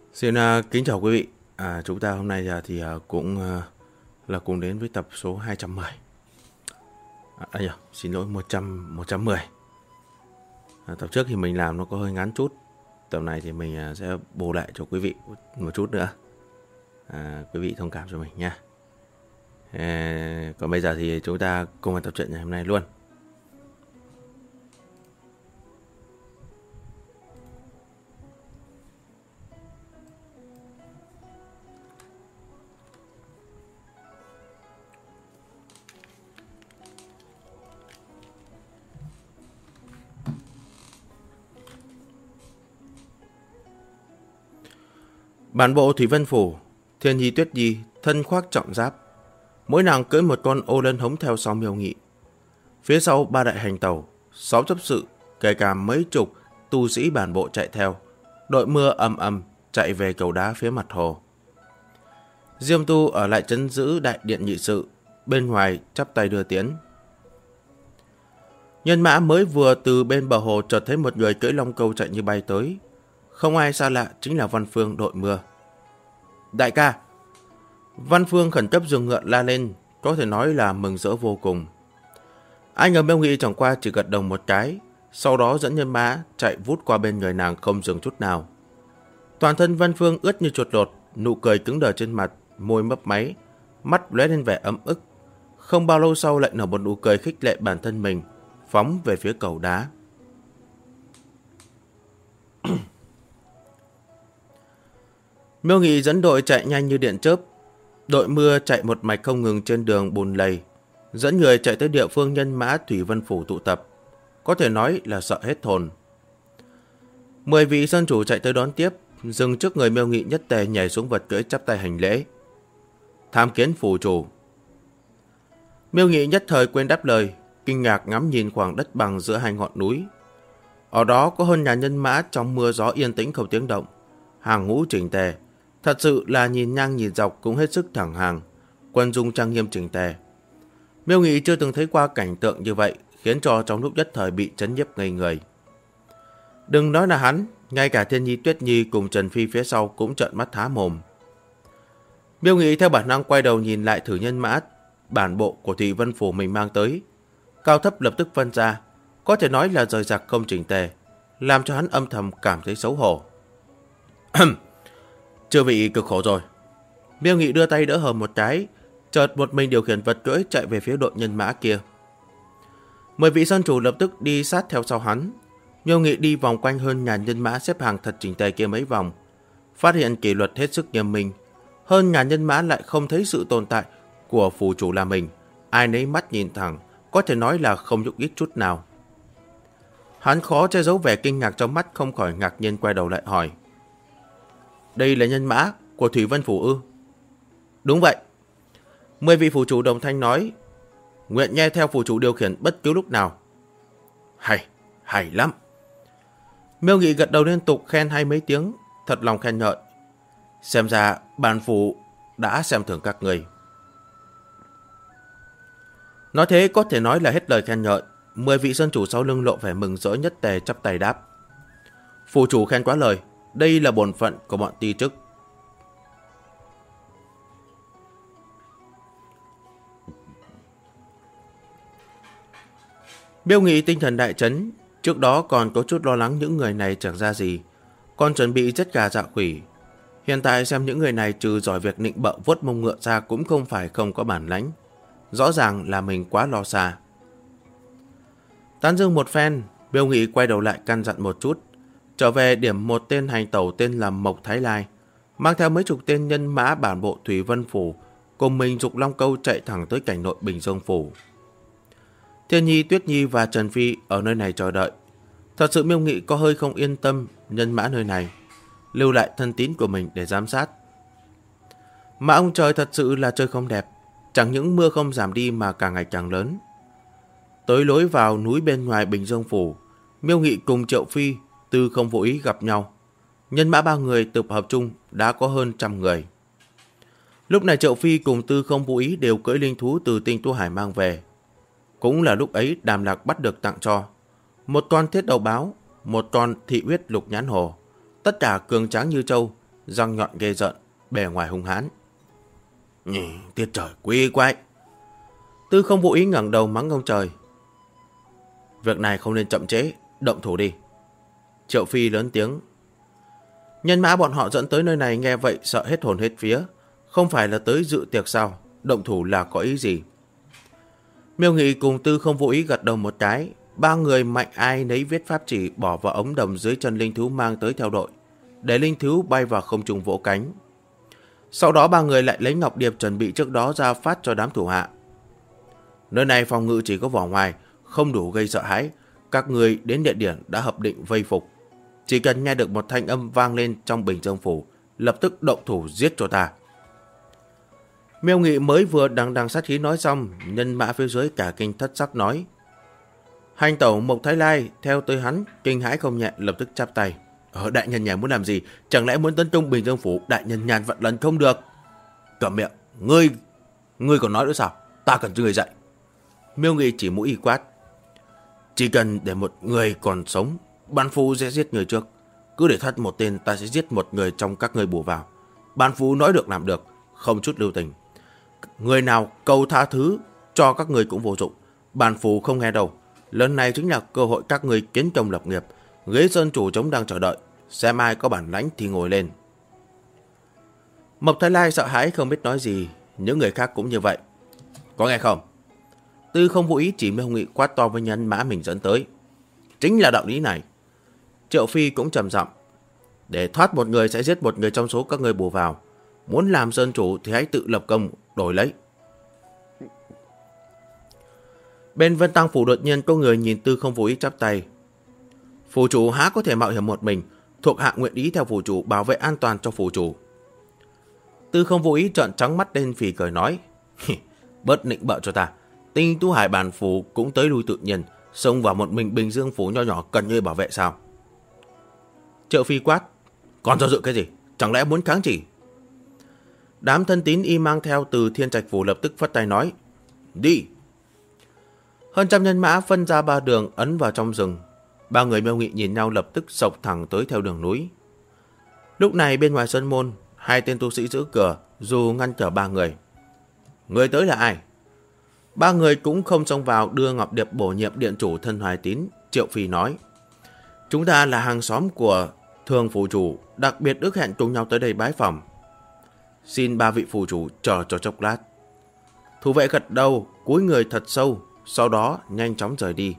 Xin kính chào quý vị. Chúng ta hôm nay cũng là cùng đến với tập số 210. Xin lỗi 110. Tập trước thì mình làm nó có hơi ngắn chút. Tập này thì mình sẽ bù lại cho quý vị một chút nữa. Quý vị thông cảm cho mình nha. Còn bây giờ thì chúng ta cùng vào tập truyện ngày hôm nay luôn. Bản bộ Thủy Vân Phủ, Thiên Nhi Tuyết Nhi thân khoác trọng giáp, mỗi nàng cưỡi một con ô lân hống theo sau Miêu Nghị. Phía sau ba đại hành tàu, 6 chấp sự, kể cả mấy chục tu sĩ bản bộ chạy theo. Đội mưa ầm ầm chạy về cầu đá phía mặt hồ. Diêm Tu ở lại trấn giữ đại điện nhị sự, bên ngoài chắp tay đưa tiễn. Nhân mã mới vừa từ bên bờ hồ chợt thấy một người cưỡi long câu chạy như bay tới. Không ai xa lạ, chính là Văn Phương đội mưa. Đại ca! Văn Phương khẩn cấp dừng ngựa la lên, có thể nói là mừng rỡ vô cùng. Anh ở Miêu Nghị chẳng qua chỉ gật đầu một cái, sau đó dẫn nhân mã chạy vút qua bên người nàng không dừng chút nào. Toàn thân Văn Phương ướt như chuột lột, nụ cười cứng đờ trên mặt, môi mấp máy, mắt lóe lên vẻ ấm ức. Không bao lâu sau lại nở một nụ cười khích lệ bản thân mình, phóng về phía cầu đá. Miêu Nghị dẫn đội chạy nhanh như điện chớp. Đội mưa chạy một mạch không ngừng trên đường bùn lầy, dẫn người chạy tới địa phương nhân mã Thủy Vân Phủ tụ tập. Có thể nói là sợ hết hồn. 10 vị sơn chủ chạy tới đón tiếp, dừng trước người Miêu Nghị nhất tề nhảy xuống vật cưỡi chắp tay hành lễ. Tham kiến phủ chủ. Miêu Nghị nhất thời quên đáp lời, kinh ngạc ngắm nhìn khoảng đất bằng giữa hai ngọn núi. Ở đó có hơn nhà nhân mã trong mưa gió yên tĩnh không tiếng động, hàng ngũ chỉnh tề. Thật sự là nhìn ngang nhìn dọc cũng hết sức thẳng hàng, quân dung trang nghiêm chỉnh tề. Miêu Nghị chưa từng thấy qua cảnh tượng như vậy, khiến cho trong lúc nhất thời bị chấn nhiếp ngây người. Đừng nói là hắn, ngay cả Thiên Nhi Tuyết Nhi cùng Trần Phi phía sau cũng trợn mắt há mồm. Miêu Nghị theo bản năng quay đầu nhìn lại thử nhân mã bản bộ của Thủy Vân Phủ mình mang tới. Cao thấp lập tức phân ra, có thể nói là rời rạc không chỉnh tề, làm cho hắn âm thầm cảm thấy xấu hổ. Chưa bị cực khổ rồi. Miêu Nghị đưa tay đỡ hờm một cái, chợt một mình điều khiển vật cưỡi chạy về phía đội nhân mã kia. 10 vị sơn chủ lập tức đi sát theo sau hắn. Miêu Nghị đi vòng quanh hơn nhà nhân mã xếp hàng thật chỉnh tề kia mấy vòng, phát hiện kỷ luật hết sức nghiêm minh. Hơn nhà nhân mã lại không thấy sự tồn tại của phủ chủ là mình, ai nấy mắt nhìn thẳng, có thể nói là không nhúc nhích chút nào. Hắn khó che giấu vẻ kinh ngạc trong mắt, không khỏi ngạc nhiên quay đầu lại hỏi. Đây là nhân mã của Thủy Vân Phủ ư? Đúng vậy. 10 vị phủ chủ đồng thanh nói. Nguyện nghe theo phủ chủ điều khiển bất cứ lúc nào. Hay lắm. Miêu Nghị gật đầu liên tục khen hay mấy tiếng, thật lòng khen ngợi. Xem ra bản phủ đã xem thường các người. Nói thế có thể nói là hết lời khen ngợi. 10 vị sơn chủ sau lưng lộ vẻ mừng rỡ nhất tề chắp tay đáp. Phủ chủ khen quá lời, đây là bổn phận của bọn ti chức. Miêu Nghị tinh thần đại chấn, trước đó còn có chút lo lắng những người này chẳng ra gì, còn chuẩn bị giết gà dọa khỉ. Hiện tại xem những người này trừ giỏi việc nịnh bợ vuốt mông ngựa ra cũng không phải không có bản lãnh. Rõ ràng là mình quá lo xa. Tán dương một phen, Miêu Nghị quay đầu lại căn dặn một chút, trở về điểm một tên hành tẩu tên là Mộc Thái Lai, mang theo mấy chục tên nhân mã bản bộ Thủy Vân Phủ, cùng mình dục long câu chạy thẳng tới cảnh nội Bình Dương Phủ. Thiên Nhi, Tuyết Nhi và Trần Phi ở nơi này chờ đợi. Thật sự Miêu Nghị có hơi không yên tâm nhân mã nơi này, lưu lại thân tín của mình để giám sát. Mà ông trời thật sự là trời không đẹp, chẳng những mưa không giảm đi mà càng ngày càng lớn. Tới lối vào núi bên ngoài Bình Dương Phủ, Miêu Nghị cùng Triệu Phi, Tư Không Vô Ý gặp nhau. Nhân mã ba người tập hợp chung đã có hơn 100 người. Lúc này Triệu Phi cùng Tư Không Vô Ý đều cưỡi linh thú từ Tinh Tu Hải mang về. Cũng là lúc ấy Đàm Lạc bắt được tặng cho một con thiết đầu báo, một con thị huyết lục nhãn hồ, tất cả cường tráng như trâu, răng nhọn ghê rợn, bề ngoài hung hãn. Tiết trời quý quái. Tư không vô ý ngẩng đầu mắng ông trời. Việc này không nên chậm trễ, động thủ đi. Triệu Phi lớn tiếng. Nhân mã bọn họ dẫn tới nơi này nghe vậy sợ hết hồn hết vía. Không phải là tới dự tiệc sao? Động thủ là có ý gì? Miêu Nghị cùng Tư không vô ý gật đầu một cái. Ba người mạnh ai nấy viết pháp chỉ bỏ vào ống đồng dưới chân linh thú mang tới theo đội, để linh thú bay vào không trung vỗ cánh. Sau đó ba người lại lấy ngọc điệp chuẩn bị trước đó ra phát cho đám thủ hạ. Nơi này phòng ngự chỉ có vỏ ngoài, không đủ gây sợ hãi. Các người đến địa điểm đã hợp định vây phục. Chỉ cần nghe được một thanh âm vang lên trong Bình Dương Phủ, lập tức động thủ giết cho ta. Miêu Nghị mới vừa đằng sát khí nói xong, nhân mã phía dưới cả kinh thất sắc nói. Hành tẩu Mộc Thái Lai theo tới hắn, kinh hãi không nhẹ, lập tức chắp tay. Đại nhân nhà muốn làm gì? Chẳng lẽ muốn tấn công Bình Dương Phủ? Đại nhân nhàn vận lần không được. Cẩm miệng, ngươi còn nói nữa sao? Ta cần cho ngươi dạy. Miêu Nghị chỉ mũi y quát. Chỉ cần để một người còn sống, Ban Phu sẽ giết người trước. Cứ để thất một tên, ta sẽ giết một người trong các ngươi bù vào. Ban Phu nói được làm được, không chút lưu tình. Người nào cầu tha thứ cho các người cũng vô dụng. Ban Phu không nghe đâu. Lần này chính là cơ hội các người kiến công lập nghiệp. Ghế sơn chủ trống đang chờ đợi. Xem ai có bản lãnh thì ngồi lên. Mộc Thái Lai sợ hãi không biết nói gì. Những người khác cũng như vậy. Có nghe không? Tư không vô ý chỉ Miêu Nghị quát to với nhân mã mình dẫn tới. Chính là đạo lý này. Triệu Phi cũng trầm giọng. Để thoát một người sẽ giết một người trong số các người bù vào. Muốn làm sơn chủ thì hãy tự lập công đổi lấy. Bên Vân Tăng Phủ đột nhiên có người nhìn Tư không vô ý chắp tay. Phủ chủ há có thể mạo hiểm một mình. Thuộc hạ nguyện ý theo phủ chủ bảo vệ an toàn cho phủ chủ. Tư không vô ý trợn trắng mắt lên phì cười nói. Bớt nịnh bợ cho ta. Tinh Tú Hải bản phủ cũng tới lui tự nhiên. Xông vào một mình Bình Dương Phủ nho nhỏ cần ngươi bảo vệ sao? Triệu Phi quát. Còn do dự cái gì? Chẳng lẽ muốn kháng chỉ? Đám thân tín y mang theo từ Thiên Trạch Phủ lập tức phất tay nói. Đi! Hơn trăm nhân mã phân ra ba đường ấn vào trong rừng. Ba người Miêu Nghị nhìn nhau lập tức sộc thẳng tới theo đường núi. Lúc này bên ngoài sân môn, hai tên tu sĩ giữ cửa dù ngăn trở ba người. Người tới là ai? Ba người cũng không xông vào đưa ngọc điệp bổ nhiệm điện chủ thân Hoài Tín. Triệu Phi nói. Chúng ta là hàng xóm của Thường phủ chủ, đặc biệt ước hẹn cùng nhau tới đây bái phỏng. Xin ba vị phủ chủ chờ cho chốc lát. Thủ vệ gật đầu, cúi người thật sâu, sau đó nhanh chóng rời đi.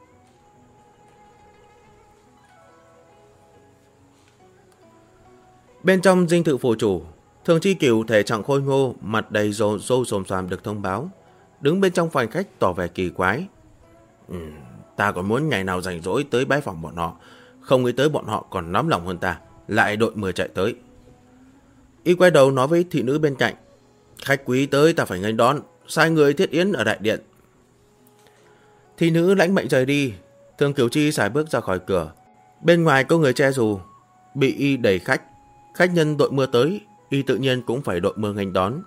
Bên trong dinh thự phủ chủ, Thường Chi Cửu thể trạng khôi ngô, mặt đầy râu xồm xoàm được thông báo, đứng bên trong phòng khách tỏ vẻ kỳ quái. Ta còn muốn ngày nào rảnh rỗi tới bái phỏng bọn họ, không nghĩ tới bọn họ còn nóng lòng hơn ta, lại đội mưa chạy tới. Y quay đầu nói với thị nữ bên cạnh. Khách quý tới ta phải nghênh đón, sai người thiết yến ở đại điện. Thị nữ lãnh mệnh rời đi. Thường Kiều Chi sải bước ra khỏi cửa. Bên ngoài có người che dù, bị y đẩy khách. Khách nhân đội mưa tới, y tự nhiên cũng phải đội mưa nghênh đón.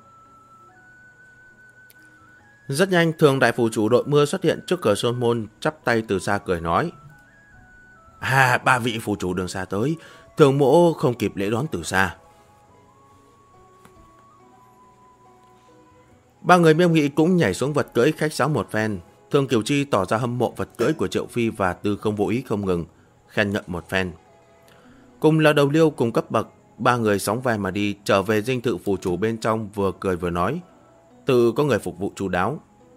Rất nhanh, Thường đại phủ chủ đội mưa xuất hiện trước cửa sơn môn, chắp tay từ xa cười nói. Ba vị phủ chủ đường xa tới, Thường mỗ không kịp lễ đón từ xa. Ba người Miêu Nghị cũng nhảy xuống vật cưỡi khách sáo một phen. Thường Kiều Chi tỏ ra hâm mộ vật cưỡi của Triệu Phi và Tư không vô ý không ngừng, khen ngợi một phen. Cùng là đầu liêu cùng cấp bậc, ba người sóng vai mà đi, trở về dinh thự phủ chủ bên trong vừa cười vừa nói. Tự có người phục vụ chu đáo.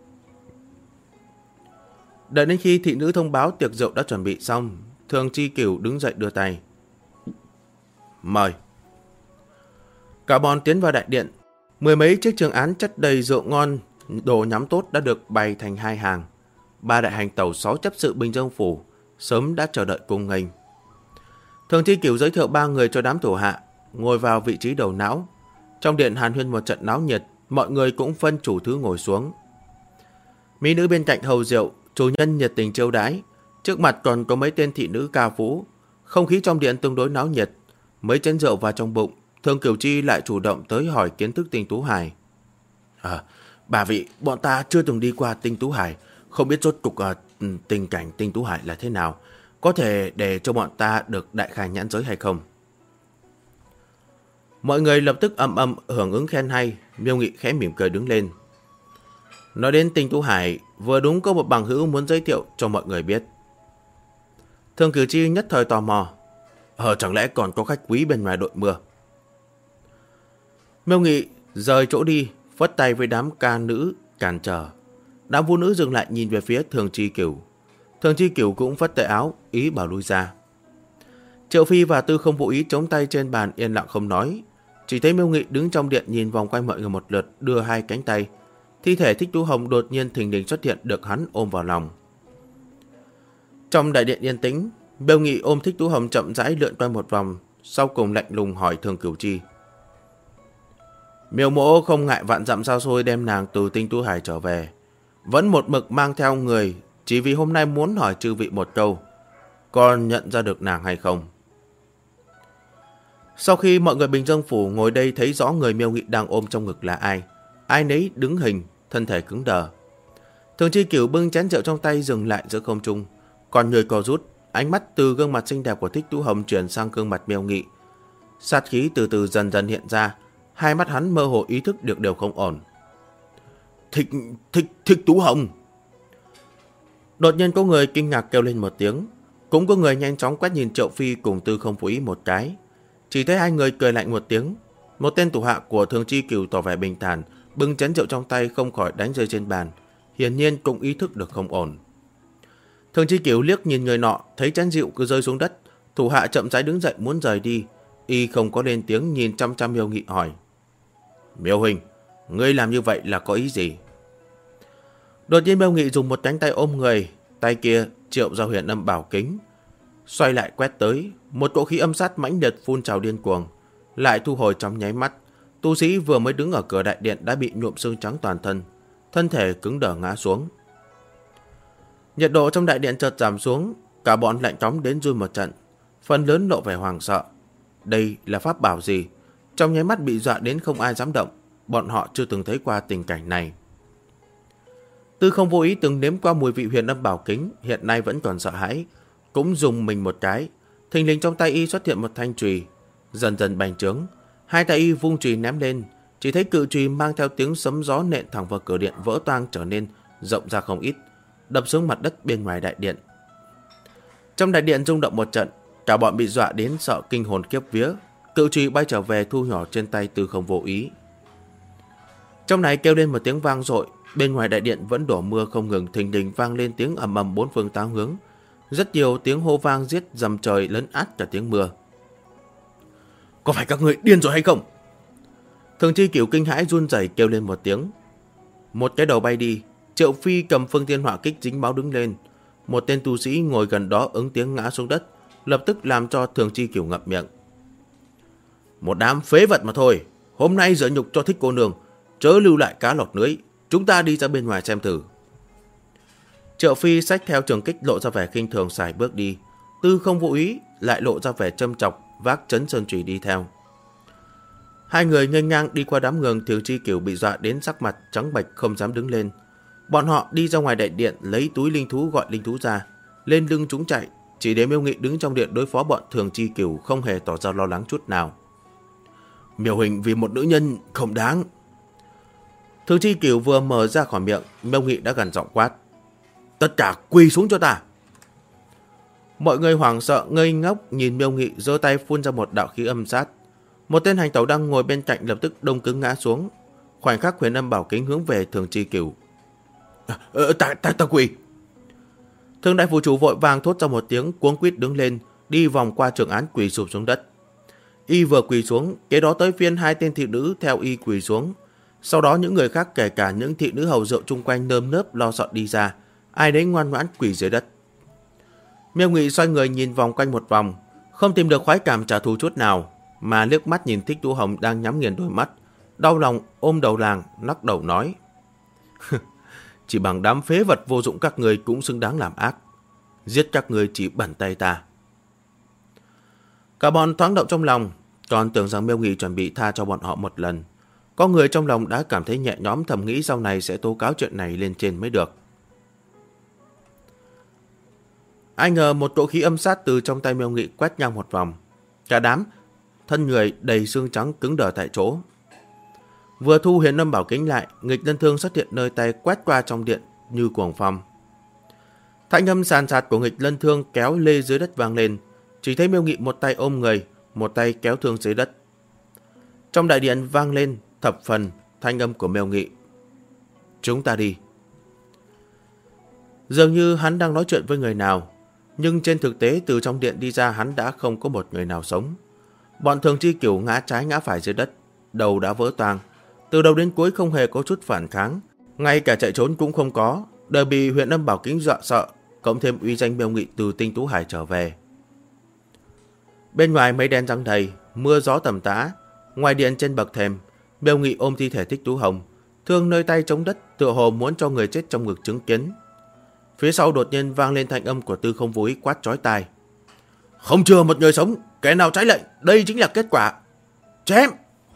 Đợi đến khi thị nữ thông báo tiệc rượu đã chuẩn bị xong, Thường Chi Cửu đứng dậy đưa tay. Mời. Cả bọn tiến vào đại điện. Mười mấy chiếc trường án chất đầy rượu ngon, đồ nhắm tốt đã được bày thành hai hàng. Ba đại hành tẩu 6 chấp sự Bình Dương Phủ sớm đã chờ đợi cung nghênh. Thường Chi Cửu giới thiệu ba người cho đám thủ hạ, ngồi vào vị trí đầu não. Trong điện hàn huyên một trận náo nhiệt, mọi người cũng phân chủ thứ ngồi xuống. Mỹ nữ bên cạnh hầu rượu, chủ nhân nhiệt tình chiêu đãi. Trước mặt còn có mấy tên thị nữ ca vũ. Không khí trong điện tương đối náo nhiệt. Mấy chén rượu vào trong bụng, Thường Kiều Chi lại chủ động tới hỏi kiến thức Tinh Tú Hải. Bà vị, bọn ta chưa từng đi qua Tinh Tú Hải, không biết rốt cục tình cảnh Tinh Tú Hải là thế nào. Có thể để cho bọn ta được đại khai nhãn giới hay không? Mọi người lập tức ầm ầm hưởng ứng khen hay. Miêu Nghị khẽ mỉm cười đứng lên. Nói đến Tinh Tú Hải, vừa đúng có một bằng hữu muốn giới thiệu cho mọi người biết. Thường Cửu Chi nhất thời tò mò. Chẳng lẽ còn có khách quý bên ngoài đội mưa? Miêu Nghị rời chỗ đi, phất tay với đám ca nữ cản trở. Đám vũ nữ dừng lại nhìn về phía Thường Chi Cửu. Thường Chi Cửu cũng phất tay áo, ý bảo lui ra. Triệu Phi và Tư Không Vô Ý chống tay trên bàn yên lặng không nói. Chỉ thấy Miêu Nghị đứng trong điện nhìn vòng quanh mọi người một lượt, đưa hai cánh tay. Thi thể Thích Tú Hồng đột nhiên thình lình xuất hiện, được hắn ôm vào lòng. Trong đại điện yên tĩnh, Miêu Nghị ôm Thích Tú Hồng chậm rãi lượn quanh một vòng, sau cùng lạnh lùng hỏi Thường Cửu Chi. Miêu mỗ không ngại vạn dặm xa xôi đem nàng từ Tinh Tú Hải trở về, vẫn một mực mang theo người, chỉ vì hôm nay muốn hỏi chư vị một câu, còn nhận ra được nàng hay không? Sau khi mọi người Bình Dương Phủ ngồi đây thấy rõ người Miêu Nghị đang ôm trong ngực là ai, ai nấy đứng hình, thân thể cứng đờ. Thường Chi Cửu bưng chén rượu trong tay dừng lại giữa không trung, còn người co rút, ánh mắt từ gương mặt xinh đẹp của Thích Tú Hồng chuyển sang gương mặt Miêu Nghị. Sát khí từ từ dần dần hiện ra, hai mắt hắn mơ hồ ý thức được điều không ổn. Thích Tú Hồng! Đột nhiên có người kinh ngạc kêu lên một tiếng, cũng có người nhanh chóng quét nhìn Triệu Phi cùng Tư Không Vô Ý một cái. Chỉ thấy hai người cười lạnh một tiếng. Một tên thủ hạ của Thường Chi Cửu tỏ vẻ bình thản, bưng chén rượu trong tay không khỏi đánh rơi trên bàn, hiển nhiên cũng ý thức được không ổn. Thường Chi Cửu liếc nhìn người nọ, thấy chén rượu cứ rơi xuống đất, thủ hạ chậm rãi đứng dậy muốn rời đi, y không có lên tiếng, nhìn chăm chăm Miêu Nghị hỏi: Miêu huynh, ngươi làm như vậy là có ý gì? Đột nhiên Miêu Nghị dùng một cánh tay ôm người, tay kia triệu ra huyền âm bảo kính, xoay lại quét tới, một cỗ khí âm sát mãnh liệt phun trào điên cuồng, lại thu hồi trong nháy mắt. Tu sĩ vừa mới đứng ở cửa đại điện đã bị nhuộm xương trắng toàn thân, thân thể cứng đờ ngã xuống. Nhiệt độ trong đại điện chợt giảm xuống, cả bọn lạnh chóng đến run một trận, phần lớn lộ vẻ hoảng sợ. Đây là pháp bảo gì? Trong nháy mắt bị dọa đến không ai dám động, bọn họ chưa từng thấy qua tình cảnh này. Tư Không Vô Ý từng nếm qua mùi vị huyền âm bảo kính, hiện nay vẫn còn sợ hãi, cũng dùng mình một cái. Thình lình trong tay y xuất hiện một thanh chùy, dần dần bành trướng, hai tay y vung chùy ném lên, chỉ thấy cự chùy mang theo tiếng sấm gió nện thẳng vào cửa điện, vỡ toang trở nên rộng ra không ít, đập xuống mặt đất bên ngoài đại điện. Trong đại điện rung động một trận, cả bọn bị dọa đến sợ kinh hồn kiếp vía, cự chùy bay trở về thu nhỏ trên tay Tư Không Vô Ý. Trong này kêu lên một tiếng vang dội, bên ngoài đại điện vẫn đổ mưa không ngừng, thình lình vang lên tiếng ầm ầm bốn phương tám hướng, rất nhiều tiếng hô vang giết dầm trời lấn át cả tiếng mưa. Có phải các người điên rồi hay không? Thường Chi Cửu kinh hãi run rẩy kêu lên một tiếng. Một cái đầu bay đi, Triệu Phi cầm phương thiên hỏa kích dính máu đứng lên. Một tên tu sĩ ngồi gần đó ứng tiếng ngã xuống đất, lập tức làm cho Thường Chi Cửu ngậm miệng. Một đám phế vật mà thôi, hôm nay dở nhục cho Thích cô nương, chớ lưu lại cá lọt lưới, chúng ta đi ra bên ngoài xem thử. Triệu Phi xách theo trường kích lộ ra vẻ khinh thường xài bước đi, Tư Không Vô Ý lại lộ ra vẻ châm chọc, vác trấn sơn chùy đi theo. Hai người nghênh ngang đi qua đám người, Thường Chi Cửu bị dọa đến sắc mặt trắng bệch không dám đứng lên. Bọn họ đi ra ngoài đại điện lấy túi linh thú gọi linh thú ra, lên lưng chúng chạy, chỉ để Miêu Nghị đứng trong điện đối phó bọn Thường Chi Cửu không hề tỏ ra lo lắng chút nào. Miêu huynh vì một nữ nhân không đáng. Thường Chi Cửu vừa mở ra khỏi miệng, Miêu Nghị đã gằn giọng quát: Tất cả quỳ xuống cho ta. Mọi người hoảng sợ ngây ngốc nhìn Miêu Nghị giơ tay phun ra một đạo khí âm sát. Một tên hành tẩu đang ngồi bên cạnh lập tức đông cứng ngã xuống. Khoảnh khắc huyền âm bảo kính hướng về Thường Chi Cửu. Ta quỳ. Thường đại phủ chủ vội vàng thốt ra một tiếng, cuống quýt đứng lên, đi vòng qua trường án quỳ sụp xuống đất. Y vừa quỳ xuống, kế đó tới phiên hai tên thị nữ theo y quỳ xuống. Sau đó những người khác kể cả những thị nữ hầu rượu chung quanh nơm nớp lo sợ đi ra, ai đấy ngoan ngoãn quỳ dưới đất. Miêu Nghị xoay người nhìn vòng quanh một vòng, không tìm được khoái cảm trả thù chút nào, mà liếc mắt nhìn Thích Tú Hồng đang nhắm nghiền đôi mắt, đau lòng ôm đầu làng, lắc đầu nói: Chỉ bằng đám phế vật vô dụng các người cũng xứng đáng làm ác, giết các người chỉ bẩn tay ta. Cả bọn thoáng động trong lòng, còn tưởng rằng Miêu Nghị chuẩn bị tha cho bọn họ một lần. Có người trong lòng đã cảm thấy nhẹ nhõm, thầm nghĩ sau này sẽ tố cáo chuyện này lên trên mới được. Ai ngờ một cỗ khí âm sát từ trong tay Miêu Nghị quét ngang một vòng. Cả đám thân người đầy xương trắng cứng đờ tại chỗ. Vừa thu Huyền Âm bảo kính lại, Nghịch Lân Thương xuất hiện nơi tay quét qua trong điện như cuồng phong. Thanh âm sàn sạt của Nghịch Lân Thương kéo lê dưới đất vang lên, chỉ thấy Miêu Nghị một tay ôm người, một tay kéo thương dưới đất. Trong đại điện vang lên thập phần thanh âm của Miêu Nghị. Chúng ta đi. Dường như hắn đang nói chuyện với người nào, nhưng trên thực tế từ trong điện đi ra hắn đã không có một người nào sống. Bọn Thường Chi Cửu ngã trái ngã phải dưới đất, đầu đã vỡ toang, từ đầu đến cuối không hề có chút phản kháng, ngay cả chạy trốn cũng không có, đều bị Huyền Âm bảo kính dọa sợ, cộng thêm uy danh Miêu Nghị từ Tinh Tú Hải trở về. Bên ngoài mây đen giăng đầy, mưa gió tầm tã. Ngoài điện trên bậc thềm, Miêu Nghị ôm thi thể Thích Tú Hồng, thương nơi tay chống đất, tựa hồ muốn cho người chết trong ngực chứng kiến. Phía sau đột nhiên vang lên thanh âm của Tư Không Vô Ý quát chói tai. Không chừa một người sống, kẻ nào trái lệnh, đây chính là kết quả. Chém!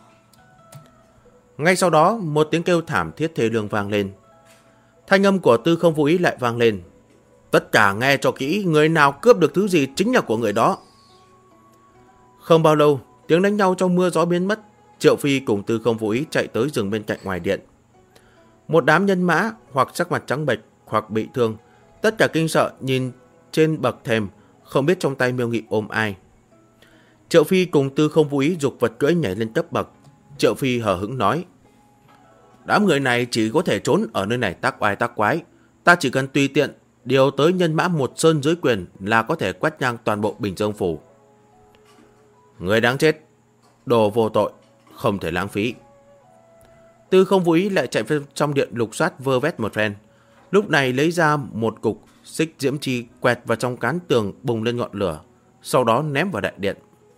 Ngay sau đó, một tiếng kêu thảm thiết thê lương vang lên. Thanh âm của Tư Không Vô Ý lại vang lên. Tất cả nghe cho kỹ, người nào cướp được thứ gì chính là của người đó. Không bao lâu, tiếng đánh nhau trong mưa gió biến mất. Triệu Phi cùng Tư Không Vô Ý chạy tới rừng bên cạnh ngoài điện. Một đám nhân mã hoặc sắc mặt trắng bệch hoặc bị thương, tất cả kinh sợ nhìn trên bậc thềm, không biết trong tay Miêu Nghị ôm ai. Triệu Phi cùng Tư Không Vô Ý giục vật cưỡi nhảy lên cấp bậc. Triệu Phi hờ hững nói: đám người này chỉ có thể trốn ở nơi này tác oai tác quái, ta chỉ cần tùy tiện điều tới nhân mã một sơn dưới quyền là có thể quét ngang toàn bộ Bình Dương phủ. Người đáng chết, đồ vô tội, không thể lãng phí. Tư Không Vô Ý lại chạy vào trong điện lục soát vơ vét một phen, lúc này lấy ra một cục xích diễm chi quẹt vào trong cán tường bùng lên ngọn lửa, sau đó ném vào đại điện.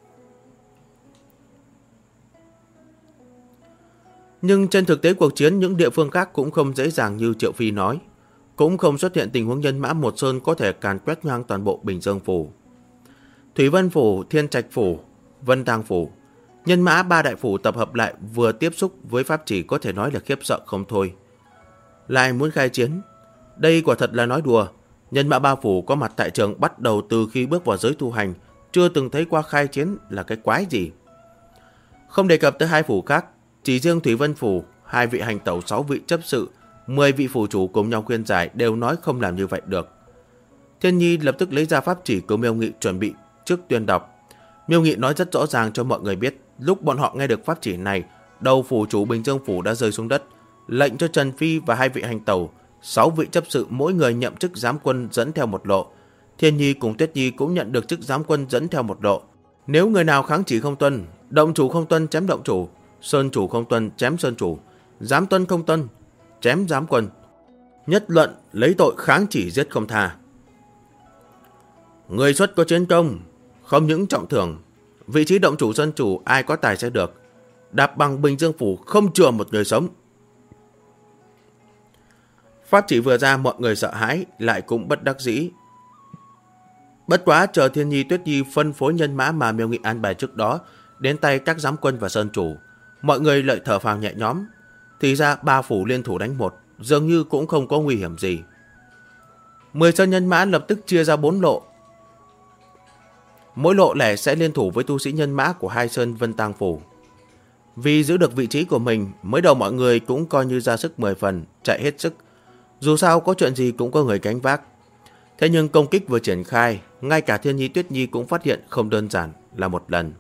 Nhưng trên thực tế cuộc chiến những địa phương khác cũng không dễ dàng như Triệu Phi nói, cũng không xuất hiện tình huống nhân mã một sơn có thể càn quét ngang toàn bộ Bình Dương phủ. Thủy Vân phủ, Thiên Trạch phủ, Vân Tang phủ, nhân mã ba đại phủ tập hợp lại vừa tiếp xúc với pháp chỉ có thể nói là khiếp sợ không thôi. Lại muốn khai chiến, đây quả thật là nói đùa. Nhân mã ba phủ có mặt tại trường bắt đầu từ khi bước vào giới tu hành, chưa từng thấy qua khai chiến là cái quái gì. Không đề cập tới hai phủ khác, chỉ riêng Thủy Vân phủ, 2 vị hành tẩu, 6 vị chấp sự, 10 vị phủ chủ cùng nhau khuyên giải đều nói không làm như vậy được. Thiên Nhi lập tức lấy ra pháp chỉ của Miêu Nghị chuẩn bị trước tuyên đọc. Miêu Nghị nói rất rõ ràng cho mọi người biết, lúc bọn họ nghe được pháp chỉ này, đầu phủ chủ Bình Dương phủ đã rơi xuống đất, lệnh cho Trần Phi và 2 vị hành tẩu, 6 vị chấp sự mỗi người nhậm chức giám quân dẫn theo một lộ. Thiên Nhi cùng Tuyết Nhi cũng nhận được chức giám quân dẫn theo một lộ. Nếu người nào kháng chỉ không tuân, động chủ không tuân chém động chủ, sơn chủ không tuân chém sơn chủ, giám tuân không tuân chém giám quân. Nhất luận lấy tội kháng chỉ giết không tha. Người xuất có chiến công, không những trọng thưởng, vị trí động chủ sơn chủ ai có tài sẽ được. Đạp bằng Bình Dương phủ không chừa một người sống. Pháp chỉ vừa ra mọi người sợ hãi, lại cũng bất đắc dĩ. Bất quá chờ Thiên Nhi Tuyết Nhi phân phối nhân mã mà Miêu Nghị an bài trước đó đến tay các giám quân và sơn chủ, mọi người lại thở phào nhẹ nhõm. Thì ra 3 phủ liên thủ đánh một, dường như cũng không có nguy hiểm gì. 10 sơn nhân mã lập tức chia ra 4 lộ. Mỗi lộ lẻ sẽ liên thủ với tu sĩ nhân mã của 2 sơn Vân Tang phủ. Vì giữ được vị trí của mình, mới đầu mọi người cũng coi như ra sức 10 phần, chạy hết sức. Dù sao có chuyện gì cũng có người gánh vác. Thế nhưng công kích vừa triển khai, ngay cả Thiên Nhi Tuyết Nhi cũng phát hiện không đơn giản là một lần.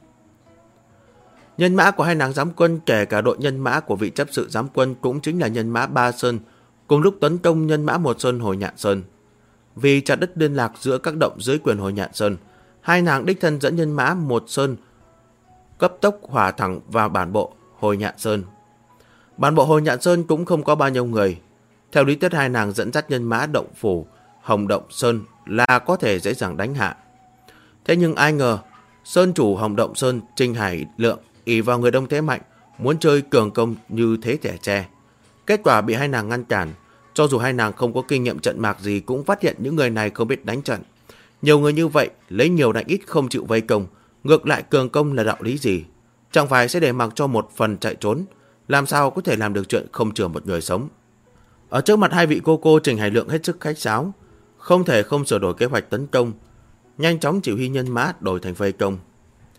Nhân mã của 2 nàng giám quân, kể cả đội nhân mã của vị chấp sự giám quân cũng chính là nhân mã 3 sơn, cùng lúc tấn công nhân mã 1 sơn Hồi Nhạn Sơn. Vì chặt đứt liên lạc giữa các động dưới quyền Hồi Nhạn Sơn, 2 nàng đích thân dẫn nhân mã 1 sơn cấp tốc hỏa thẳng vào bản bộ Hồi Nhạn Sơn. Bản bộ Hồi Nhạn Sơn cũng không có bao nhiêu người. Theo lý thuyết 2 nàng dẫn dắt nhân mã động phủ Hồng Động Sơn là có thể dễ dàng đánh hạ. Thế nhưng ai ngờ sơn chủ Hồng Động Sơn Trình Hải Lượng ỷ vào người đông thế mạnh, muốn chơi cường công như thế thẻ tre. Kết quả bị 2 nàng ngăn cản. Cho dù 2 nàng không có kinh nghiệm trận mạc gì cũng phát hiện những người này không biết đánh trận. Nhiều người như vậy lấy nhiều đánh ít không chịu vây công, ngược lại cường công là đạo lý gì? Chẳng phải sẽ để mặc cho một phần chạy trốn, làm sao có thể làm được chuyện không chừa một người sống? Ở trước mặt 2 vị cô Trình Hải Lượng hết sức khách sáo, không thể không sửa đổi kế hoạch tấn công, nhanh chóng chỉ huy nhân mã đổi thành vây công.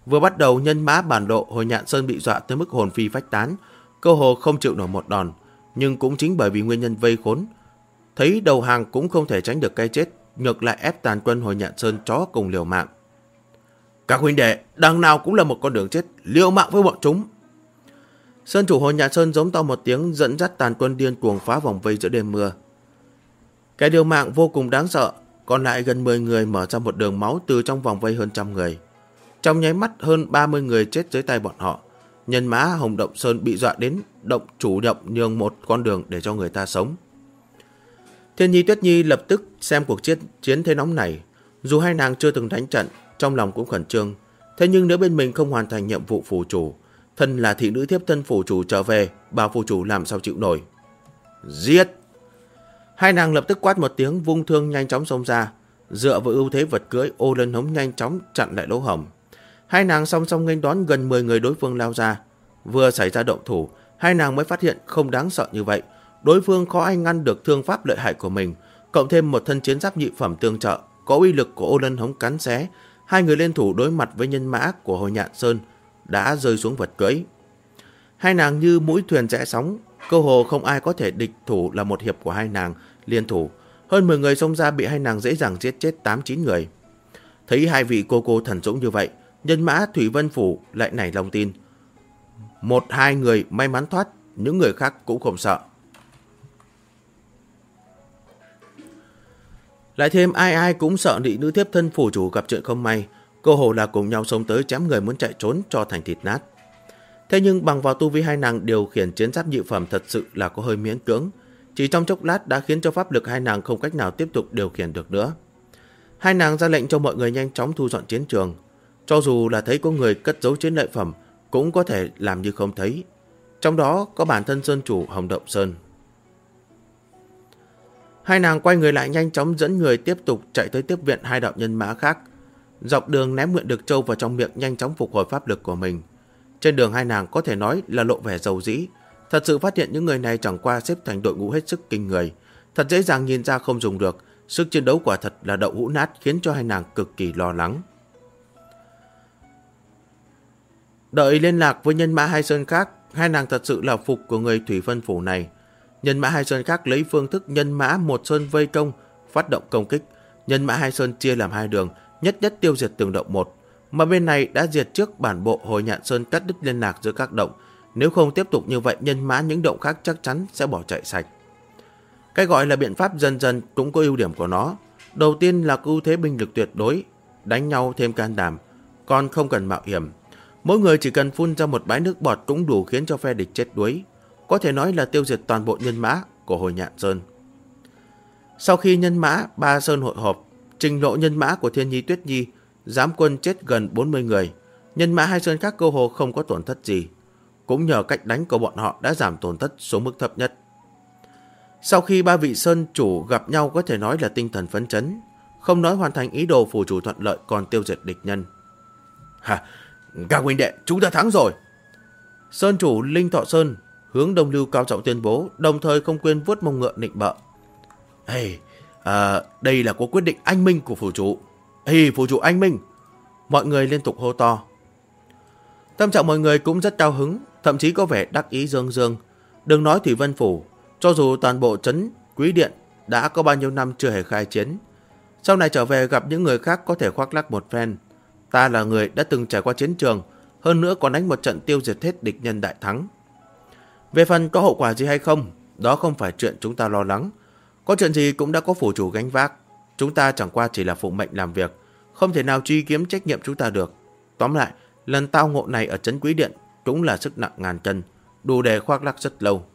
Vừa bắt đầu nhân mã bản độ Hồi Nhạn Sơn bị dọa tới mức hồn phi phách tán, cơ hồ không chịu nổi một đòn, nhưng cũng chính bởi vì nguyên nhân vây khốn, thấy đầu hàng cũng không thể tránh được cái chết, ngược lại ép tàn quân Hồi Nhạn Sơn chó cùng liều mạng. Các huynh đệ, đằng nào cũng là một con đường chết, liều mạng với bọn chúng. Sơn chủ Hồi Nhạn Sơn giống to một tiếng, dẫn dắt tàn quân điên cuồng phá vòng vây giữa đêm mưa. Cái liều mạng vô cùng đáng sợ, còn lại gần 10 người mở ra một đường máu từ trong vòng vây hơn trăm người. Trong nháy mắt hơn 30 người chết dưới tay bọn họ. Nhân mã Hồng Động Sơn bị dọa đến chủ động nhường một con đường để cho người ta sống. Thiên Nhi Tuyết Nhi lập tức xem cuộc chiến thế nóng này. Dù hai nàng chưa từng đánh trận, trong lòng cũng khẩn trương. Thế nhưng nếu bên mình không hoàn thành nhiệm vụ phủ chủ, thân là thị nữ thiếp thân phủ chủ trở về, bà phủ chủ làm sao chịu nổi. Giết! Hai nàng lập tức quát một tiếng, vung thương nhanh chóng xông ra, dựa vào ưu thế vật cưỡi, ô lân hống nhanh chóng chặn lại lỗ hổng. Hai nàng song song nghênh đón, gần 10 người đối phương lao ra. Vừa xảy ra động thủ, hai nàng mới phát hiện không đáng sợ như vậy. Đối phương khó ai ngăn được thương pháp lợi hại của mình, cộng thêm một thân chiến giáp nhị phẩm tương trợ, có uy lực của ô lân hống cắn xé. Hai người liên thủ đối mặt với nhân mã của Hồi Nhạn Sơn đã rơi xuống vật cưỡi. Hai nàng như mũi thuyền rẽ sóng, cơ hồ không ai có thể địch thủ là một hiệp của hai nàng liên thủ. Hơn 10 người xông ra bị hai nàng dễ dàng giết chết 8-9 người. Thấy hai vị cô thần dũng như vậy, nhân mã Thủy Vân Phủ lại nảy lòng tin. 1-2 người may mắn thoát, những người khác cũng không sợ. Lại thêm ai cũng sợ thị nữ thiếp thân phủ chủ gặp chuyện không may, cơ hồ là cùng nhau xông tới chém người muốn chạy trốn cho thành thịt nát. Thế nhưng bằng vào tu vi hai nàng điều khiển chiến giáp nhị phẩm thật sự là có hơi miễn cưỡng, chỉ trong chốc lát đã khiến cho pháp lực hai nàng không cách nào tiếp tục điều khiển được nữa. Hai nàng ra lệnh cho mọi người nhanh chóng thu dọn chiến trường, cho dù là thấy có người cất giấu chiến lợi phẩm cũng có thể làm như không thấy. Trong đó có bản thân sơn chủ Hồng Động Sơn. Hai nàng quay người lại nhanh chóng dẫn người tiếp tục chạy tới tiếp viện hai đạo nhân mã khác. Dọc đường ném Nguyện Được Châu vào trong miệng nhanh chóng phục hồi pháp lực của mình. Trên đường hai nàng có thể nói là lộ vẻ dầu dĩ. Thật sự phát hiện những người này chẳng qua xếp thành đội ngũ hết sức kinh người. Thật dễ dàng nhìn ra không dùng được. Sức chiến đấu quả thật là đậu hũ nát, khiến cho hai nàng cực kỳ lo lắng. Đợi liên lạc với nhân mã hai sơn khác, hai nàng thật sự là phục của người Thủy Vân Phủ này. Nhân mã hai sơn khác lấy phương thức nhân mã một sơn vây công, phát động công kích. Nhân mã hai sơn chia làm hai đường, nhất tiêu diệt từng động một. Mà bên này đã diệt trước bản bộ Hồi Nhạn Sơn, cắt đứt liên lạc giữa các động. Nếu không tiếp tục như vậy, nhân mã những động khác chắc chắn sẽ bỏ chạy sạch. Cái gọi là biện pháp dần dần cũng có ưu điểm của nó. Đầu tiên là ưu thế binh lực tuyệt đối, đánh nhau thêm can đảm, còn không cần mạo hiểm. Mỗi người chỉ cần phun ra một bãi nước bọt cũng đủ khiến cho phe địch chết đuối. Có thể nói là tiêu diệt toàn bộ nhân mã của Hồi Nhạn Sơn. Sau khi nhân mã Ba Sơn hội họp, trình lộ nhân mã của Thiên Nhi Tuyết Nhi, giám quân chết gần 40 người. Nhân mã hai sơn khác cơ hồ không có tổn thất gì. Cũng nhờ cách đánh của bọn họ đã giảm tổn thất xuống mức thấp nhất. Sau khi ba vị sơn chủ gặp nhau có thể nói là tinh thần phấn chấn. Không nói hoàn thành ý đồ phủ chủ thuận lợi, còn tiêu diệt địch nhân. Các huynh đệ, chúng ta thắng rồi. Sơn chủ Linh Thọ Sơn hướng Đông Lưu cao giọng tuyên bố, đồng thời không quên vuốt mông ngựa nịnh bợ. Đây là có quyết định anh minh của phủ chủ. Phủ chủ anh minh. Mọi người liên tục hô to. Tâm trạng mọi người cũng rất cao hứng, thậm chí có vẻ đắc ý dương dương. Đừng nói Thủy Vân Phủ, cho dù toàn bộ trấn Quý Điện đã có bao nhiêu năm chưa hề khai chiến, sau này trở về gặp những người khác có thể khoác lác một phen. Ta là người đã từng trải qua chiến trường, hơn nữa còn đánh một trận tiêu diệt hết địch nhân đại thắng. Về phần có hậu quả gì hay không, đó không phải chuyện chúng ta lo lắng. Có chuyện gì cũng đã có phủ chủ gánh vác. Chúng ta chẳng qua chỉ là phụ mệnh làm việc, không thể nào truy kiếm trách nhiệm chúng ta được. Tóm lại, lần tao ngộ này ở trấn Quý Điện cũng là sức nặng ngàn cân, đủ để khoác lác rất lâu.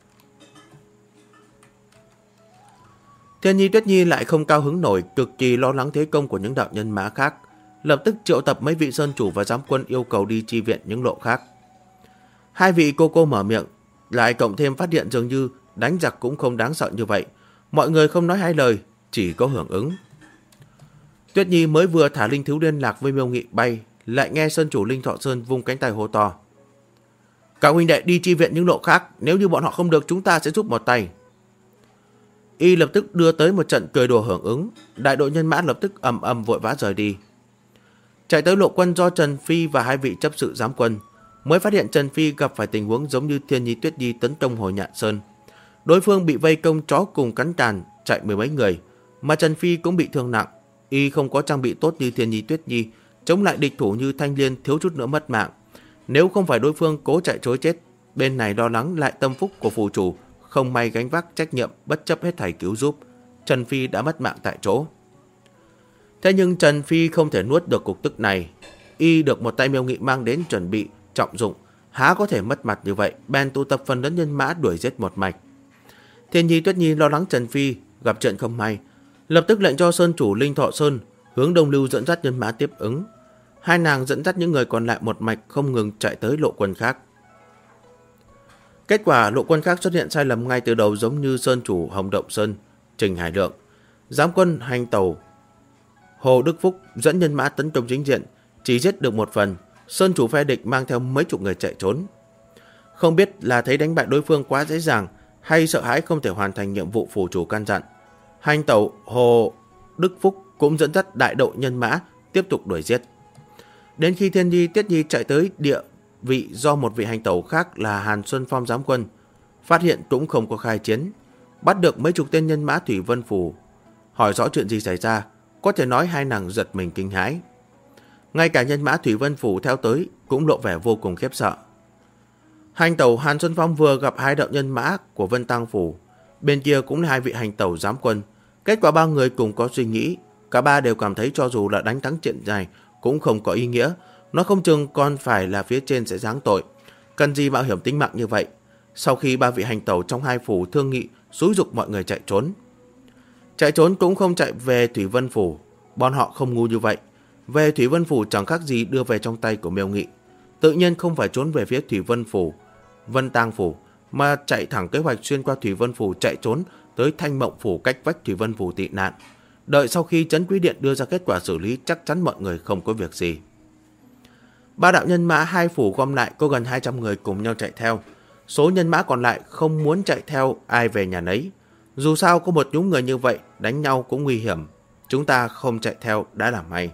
Thiên Nhi Tuyết Nhi lại không cao hứng nổi, cực kỳ lo lắng thế công của những đạo nhân mã khác, lập tức triệu tập mấy vị sơn chủ và giám quân yêu cầu đi chi viện những lộ khác. Hai vị cô mở miệng, lại cộng thêm phát hiện dường như đánh giặc cũng không đáng sợ như vậy. Mọi người không nói hai lời, chỉ có hưởng ứng. Tuyết Nhi mới vừa thả linh thiếu liên lạc với Miêu Nghị bay, lại nghe sơn chủ Linh Thọ Sơn vung cánh tay hô to. Các huynh đệ đi chi viện những lộ khác, nếu như bọn họ không được chúng ta sẽ giúp một tay. Y lập tức đưa tới một trận cười đùa hưởng ứng, đại đội nhân mã lập tức ầm ầm vội vã rời đi. chạy tới lộ quân do Trần Phi và hai vị chấp sự giám quân, mới phát hiện Trần Phi gặp phải tình huống giống như Thiên Nhi Tuyết Nhi tấn công Hồ Nhạn Sơn. Đối phương bị vây công chó cùng cắn tàn, chạy mười mấy người, mà Trần Phi cũng bị thương nặng. Y không có trang bị tốt như Thiên Nhi Tuyết Nhi, chống lại địch thủ như Thanh Liên thiếu chút nữa mất mạng. Nếu không phải đối phương cố chạy trối chết, bên này lo lắng lại tâm phúc của phù chủ, không may gánh vác trách nhiệm bất chấp hết thảy cứu giúp, Trần Phi đã mất mạng tại chỗ. Thế nhưng Trần Phi không thể nuốt được cục tức này. Y được một tay Miêu Nghị mang đến chuẩn bị trọng dụng, há có thể mất mặt như vậy, bèn tụ tập phần lớn nhân mã đuổi giết một mạch. Thiên Nhi Tuyết Nhi lo lắng Trần Phi gặp chuyện không may, lập tức lệnh cho Sơn chủ Linh Thọ Sơn hướng Đông Lưu dẫn dắt nhân mã tiếp ứng. Hai nàng dẫn dắt những người còn lại một mạch không ngừng chạy tới lộ quân khác. Kết quả lộ quân khác xuất hiện sai lầm ngay từ đầu, giống như Sơn chủ Hồng Động Sơn, Trình Hải Lượng, giám quân Hành Tàu Hồ Đức Phúc dẫn nhân mã tấn công chính diện, chỉ giết được một phần. Sơn chủ phe địch mang theo mấy chục người chạy trốn. Không biết là thấy đánh bại đối phương quá dễ dàng, hay sợ hãi không thể hoàn thành nhiệm vụ phủ chủ căn dặn, Hành Tàu Hồ Đức Phúc cũng dẫn dắt đại đội nhân mã tiếp tục đuổi giết. Đến khi Thiên Nhi Tuyết Nhi chạy tới địa vị do một vị hành tẩu khác là Hàn Xuân Phong giám quân, phát hiện cũng không có khai chiến, bắt được mấy chục tên nhân mã Thủy Vân Phủ. Hỏi rõ chuyện gì xảy ra, có thể nói hai nàng giật mình kinh hãi. Ngay cả nhân mã Thủy Vân Phủ theo tới cũng lộ vẻ vô cùng khiếp sợ. Hành tẩu Hàn Xuân Phong vừa gặp hai đạo nhân mã của Vân Tăng Phủ, bên kia cũng là hai vị hành tẩu giám quân. Kết quả ba người cùng có suy nghĩ, cả ba đều cảm thấy cho dù là đánh thắng trận này cũng không có ý nghĩa, nó không chừng còn phải là phía trên sẽ giáng tội, cần gì mạo hiểm tính mạng như vậy. Sau khi ba vị hành tẩu trong hai phủ thương nghị, xúi giục mọi người chạy trốn. Chạy trốn cũng không chạy về Thủy Vân Phủ, bọn họ không ngu như vậy. Về Thủy Vân Phủ chẳng khác gì đưa về trong tay của Miêu Nghị. Tự nhiên không phải trốn về phía Thủy Vân Phủ, Vân Tang Phủ, mà chạy thẳng kế hoạch xuyên qua Thủy Vân Phủ chạy trốn tới Thanh Mộng Phủ cách vách Thủy Vân Phủ tị nạn. Đợi sau khi Trấn Quý Điện đưa ra kết quả xử lý, chắc chắn mọi người không có việc gì. Ba đạo nhân mã hai phủ gom lại có gần 200 người cùng nhau chạy theo. Số nhân mã còn lại không muốn chạy theo, ai về nhà nấy. Dù sao có một nhóm người như vậy, đánh nhau cũng nguy hiểm. Chúng ta không chạy theo đã là may.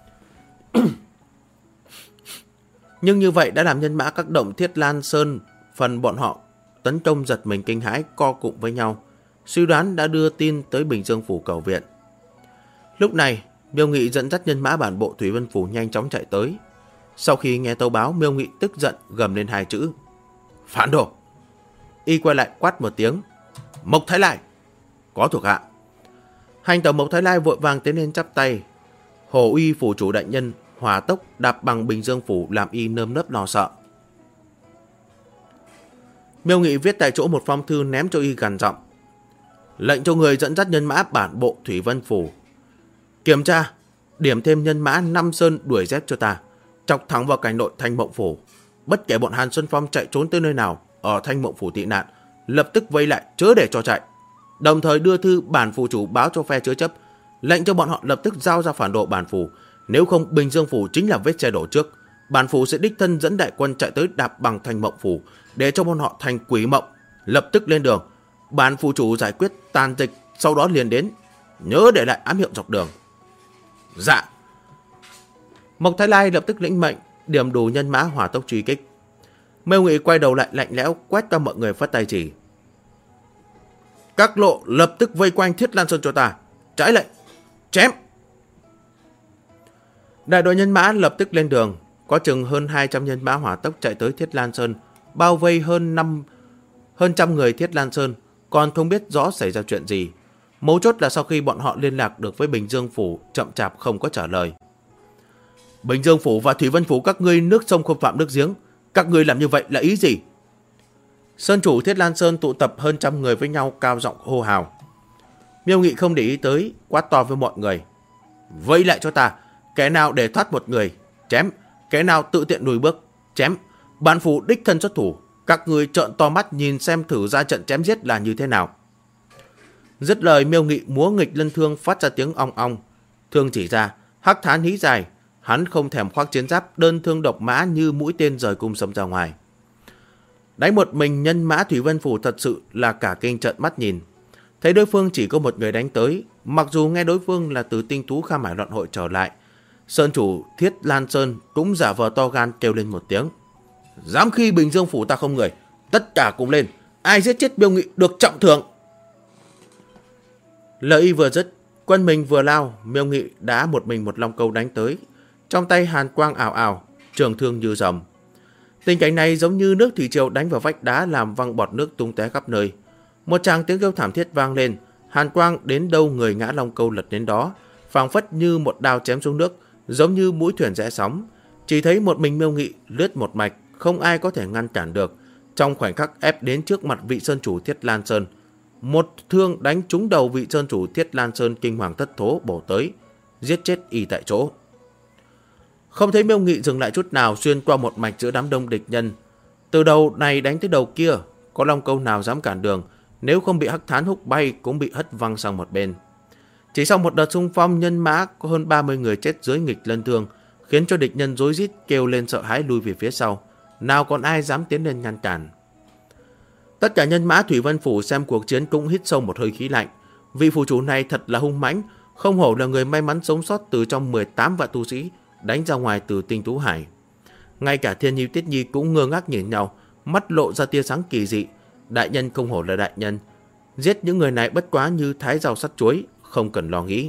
Nhưng như vậy đã làm nhân mã các động Thiết Lan Sơn phần bọn họ tấn công giật mình kinh hãi, co cụm với nhau, suy đoán đã đưa tin tới Bình Dương Phủ cầu viện. Lúc này Miêu Nghị dẫn dắt nhân mã bản bộ Thủy Vân Phủ nhanh chóng chạy tới. Sau khi nghe tấu báo, Miêu Nghị tức giận gầm lên hai chữ: phản đồ! Y quay lại quát một tiếng: Mộc Thái Lai, có thuộc hạ. Hành tẩu Mộc Thái Lai vội vàng tiến lên chắp tay. Hồ Uy phủ chủ đại nhân hỏa tốc đạp bằng Bình Dương Phủ, làm Y nơm nớp lo sợ. Miêu Nghị viết tại chỗ một phong thư ném cho Y gằn giọng: lệnh cho người dẫn dắt nhân mã bản bộ Thủy Vân Phủ kiểm tra, điểm thêm nhân mã Năm Sơn đuổi giết cho ta, chọc thẳng vào cảnh nội Thanh Mộng Phủ. Bất kể bọn Hàn Xuân Phong chạy trốn tới nơi nào ở Thanh Mộng Phủ tị nạn, lập tức vây lại chớ để cho chạy. Đồng thời đưa thư bản phủ chủ báo cho phe chứa chấp, lệnh cho bọn họ lập tức giao ra phản đồ bản phủ. Nếu không, Bình Dương Phủ chính là vết xe đổ trước. Bản phủ sẽ đích thân dẫn đại quân chạy tới đạp bằng Thanh Mộng Phủ, để cho bọn họ thành quỷ mộng. Lập tức lên đường, bản phủ chủ giải quyết tàn dịch, sau đó liền đến. Nhớ để lại ám hiệu dọc đường. Dạ. Mộc Thái Lai lập tức lĩnh mệnh, điểm đủ nhân mã hỏa tốc truy kích. Miêu Nghị quay đầu lại lạnh lẽo quét qua mọi người phất tay chỉ: các lộ lập tức vây quanh Thiết Lan Sơn cho ta, trái lệnh chém. Đại đội nhân mã lập tức lên đường, có chừng hơn 200 nhân mã hỏa tốc chạy tới Thiết Lan Sơn, bao vây hơn trăm người Thiết Lan Sơn, còn không biết rõ xảy ra chuyện gì. Mấu chốt là sau khi bọn họ liên lạc được với Bình Dương Phủ, chậm chạp không có trả lời. Bình Dương Phủ và Thủy Vân Phủ các ngươi nước sông không phạm nước giếng, các ngươi làm như vậy là ý gì? Sơn chủ Thiết Lan Sơn tụ tập hơn trăm người với nhau, cao giọng hô hào. Miêu Nghị không để ý tới, quát to với mọi người: vây lại cho ta, kẻ nào để thoát một người chém, kẻ nào tự tiện lùi bước chém. Bản phủ đích thân xuất thủ, các ngươi trợn to mắt nhìn xem thử ra trận chém giết là như thế nào. Dứt lời, Miêu Nghị múa nghịch lân thương phát ra tiếng ong ong, thương chỉ ra, hắc thán hí dài. Hắn không thèm khoác chiến giáp, đơn thương độc mã như mũi tên rời cung sấm ra ngoài. Đánh một mình, nhân mã Thủy Vân Phủ thật sự là cả kinh trợn mắt nhìn. Thấy đối phương chỉ có một người đánh tới, mặc dù nghe đối phương là từ Tinh Tú Kham Hải Loạn Hội trở lại, Sơn chủ Thiết Lan Sơn cũng giả vờ to gan kêu lên một tiếng. Dám khi Bình Dương phủ ta không người, tất cả cùng lên, ai giết chết Miêu Nghị được trọng thưởng. Lời y vừa dứt, quân mình vừa lao, Miêu Nghị đã một mình một long câu đánh tới, trong tay hàn quang ảo ảo, trường thương như rồng. Tình cảnh này giống như nước thủy triều đánh vào vách đá làm văng bọt nước tung tóe khắp nơi. Một tràng tiếng kêu thảm thiết vang lên, hàn quang đến đâu người ngã long câu lật đến đó, phảng phất như một đao chém xuống nước, giống như mũi thuyền rẽ sóng. Chỉ thấy một mình Miêu Nghị lướt một mạch, không ai có thể ngăn cản được. Trong khoảnh khắc ép đến trước mặt vị sơn chủ Thiết Lan Sơn, một thương đánh trúng đầu vị sơn chủ Thiết Lan Sơn kinh hoàng thất thố bổ tới, giết chết y tại chỗ. Không thấy Miêu Nghị dừng lại chút nào, xuyên qua một mạch giữa đám đông địch nhân, từ đầu này đánh tới đầu kia, có long câu nào dám cản đường, nếu không bị hắc thán húc bay cũng bị hất văng sang một bên. Chỉ sau một đợt xung phong, nhân mã có hơn 30 người chết dưới nghịch lân thương, khiến cho địch nhân rối rít kêu lên sợ hãi lui về phía sau, nào còn ai dám tiến lên ngăn cản. Tất cả nhân mã Thủy Vân phủ xem cuộc chiến cũng hít sâu một hơi khí lạnh. Vị phủ chủ này thật là hung mãnh, không hổ là người may mắn sống sót từ trong 18 vạn tu sĩ đánh ra ngoài từ Tinh Tú Hải. Ngay cả Thiên Nhi Tiết Nhi cũng ngơ ngác nhìn nhau, mắt lộ ra tia sáng kỳ dị. Đại nhân không hổ là đại nhân, giết những người này bất quá như thái rau sắt chuối, không cần lo nghĩ.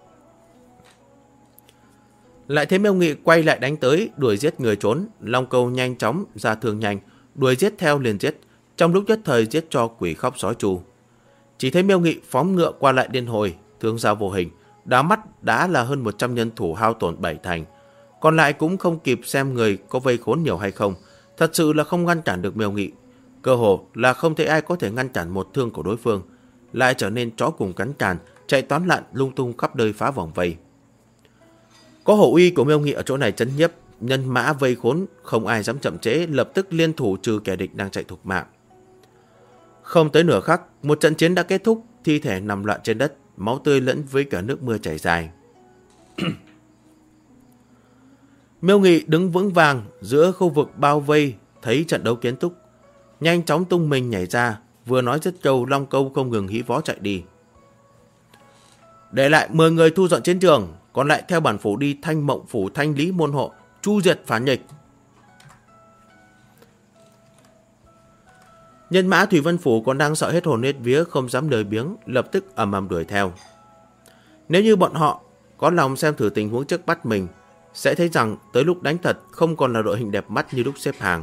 Lại thấy Miêu Nghị quay lại đánh tới, đuổi giết người trốn. Long câu nhanh chóng ra thương nhanh, đuổi giết theo liền giết, trong lúc nhất thời giết cho quỷ khóc sói tru. Chỉ thấy Miêu Nghị phóng ngựa qua lại điên hồi, thương dao vô hình, đá mắt đã là hơn 100 nhân thủ hao tổn 7 thành. Còn lại cũng không kịp xem người có vây khốn nhiều hay không, thật sự là không ngăn cản được Miêu Nghị. Cơ hồ là không thấy ai có thể ngăn cản một thương của đối phương, lại trở nên chó cùng cắn càn, chạy toán lặn lung tung khắp nơi phá vòng vây. Có hổ uy của Miêu Nghị ở chỗ này chấn nhiếp, nhân mã vây khốn không ai dám chậm trễ, lập tức liên thủ trừ kẻ địch đang chạy thục mạng. Không tới nửa khắc, một trận chiến đã kết thúc, thi thể nằm loạn trên đất, máu tươi lẫn với cả nước mưa chảy dài. Miêu Nghị đứng vững vàng giữa khu vực bao vây, thấy trận đấu kết thúc, nhanh chóng tung mình nhảy ra, vừa nói dứt câu, long câu không ngừng hí vó chạy đi. Để lại 10 người thu dọn chiến trường, còn lại theo bản phủ đi Thanh Mộng phủ thanh lý môn hộ, chu diệt phản nghịch. Nhân mã Thủy Vân phủ còn đang sợ hết hồn hết vía, không dám lười biếng, lập tức ầm ầm đuổi theo. Nếu như bọn họ có lòng xem thử tình huống trước bắt mình, sẽ thấy rằng tới lúc đánh thật không còn là đội hình đẹp mắt như lúc xếp hàng.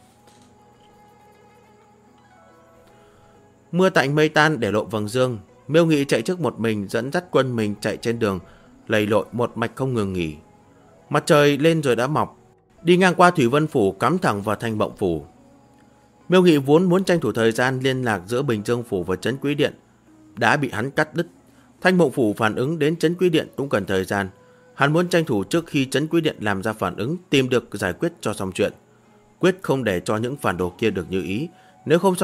Mưa tạnh mây tan để lộ vầng dương, Miêu Nghị chạy trước một mình, dẫn dắt quân mình chạy trên đường lầy lội một mạch không ngừng nghỉ. Mặt trời lên rồi đã mọc, đi ngang qua Thủy Vân phủ cắm thẳng vào Thanh Mộng phủ. Miêu Nghị vốn muốn tranh thủ thời gian liên lạc giữa Bình Dương phủ và Trấn Quý Điện, đã bị hắn cắt đứt. Thanh Mộng phủ phản ứng đến Trấn Quý Điện cũng cần thời gian, hắn muốn tranh thủ trước khi Trấn Quý Điện làm ra phản ứng, tìm được giải quyết cho xong chuyện, quyết không để cho những phản đồ kia được như ý, nếu không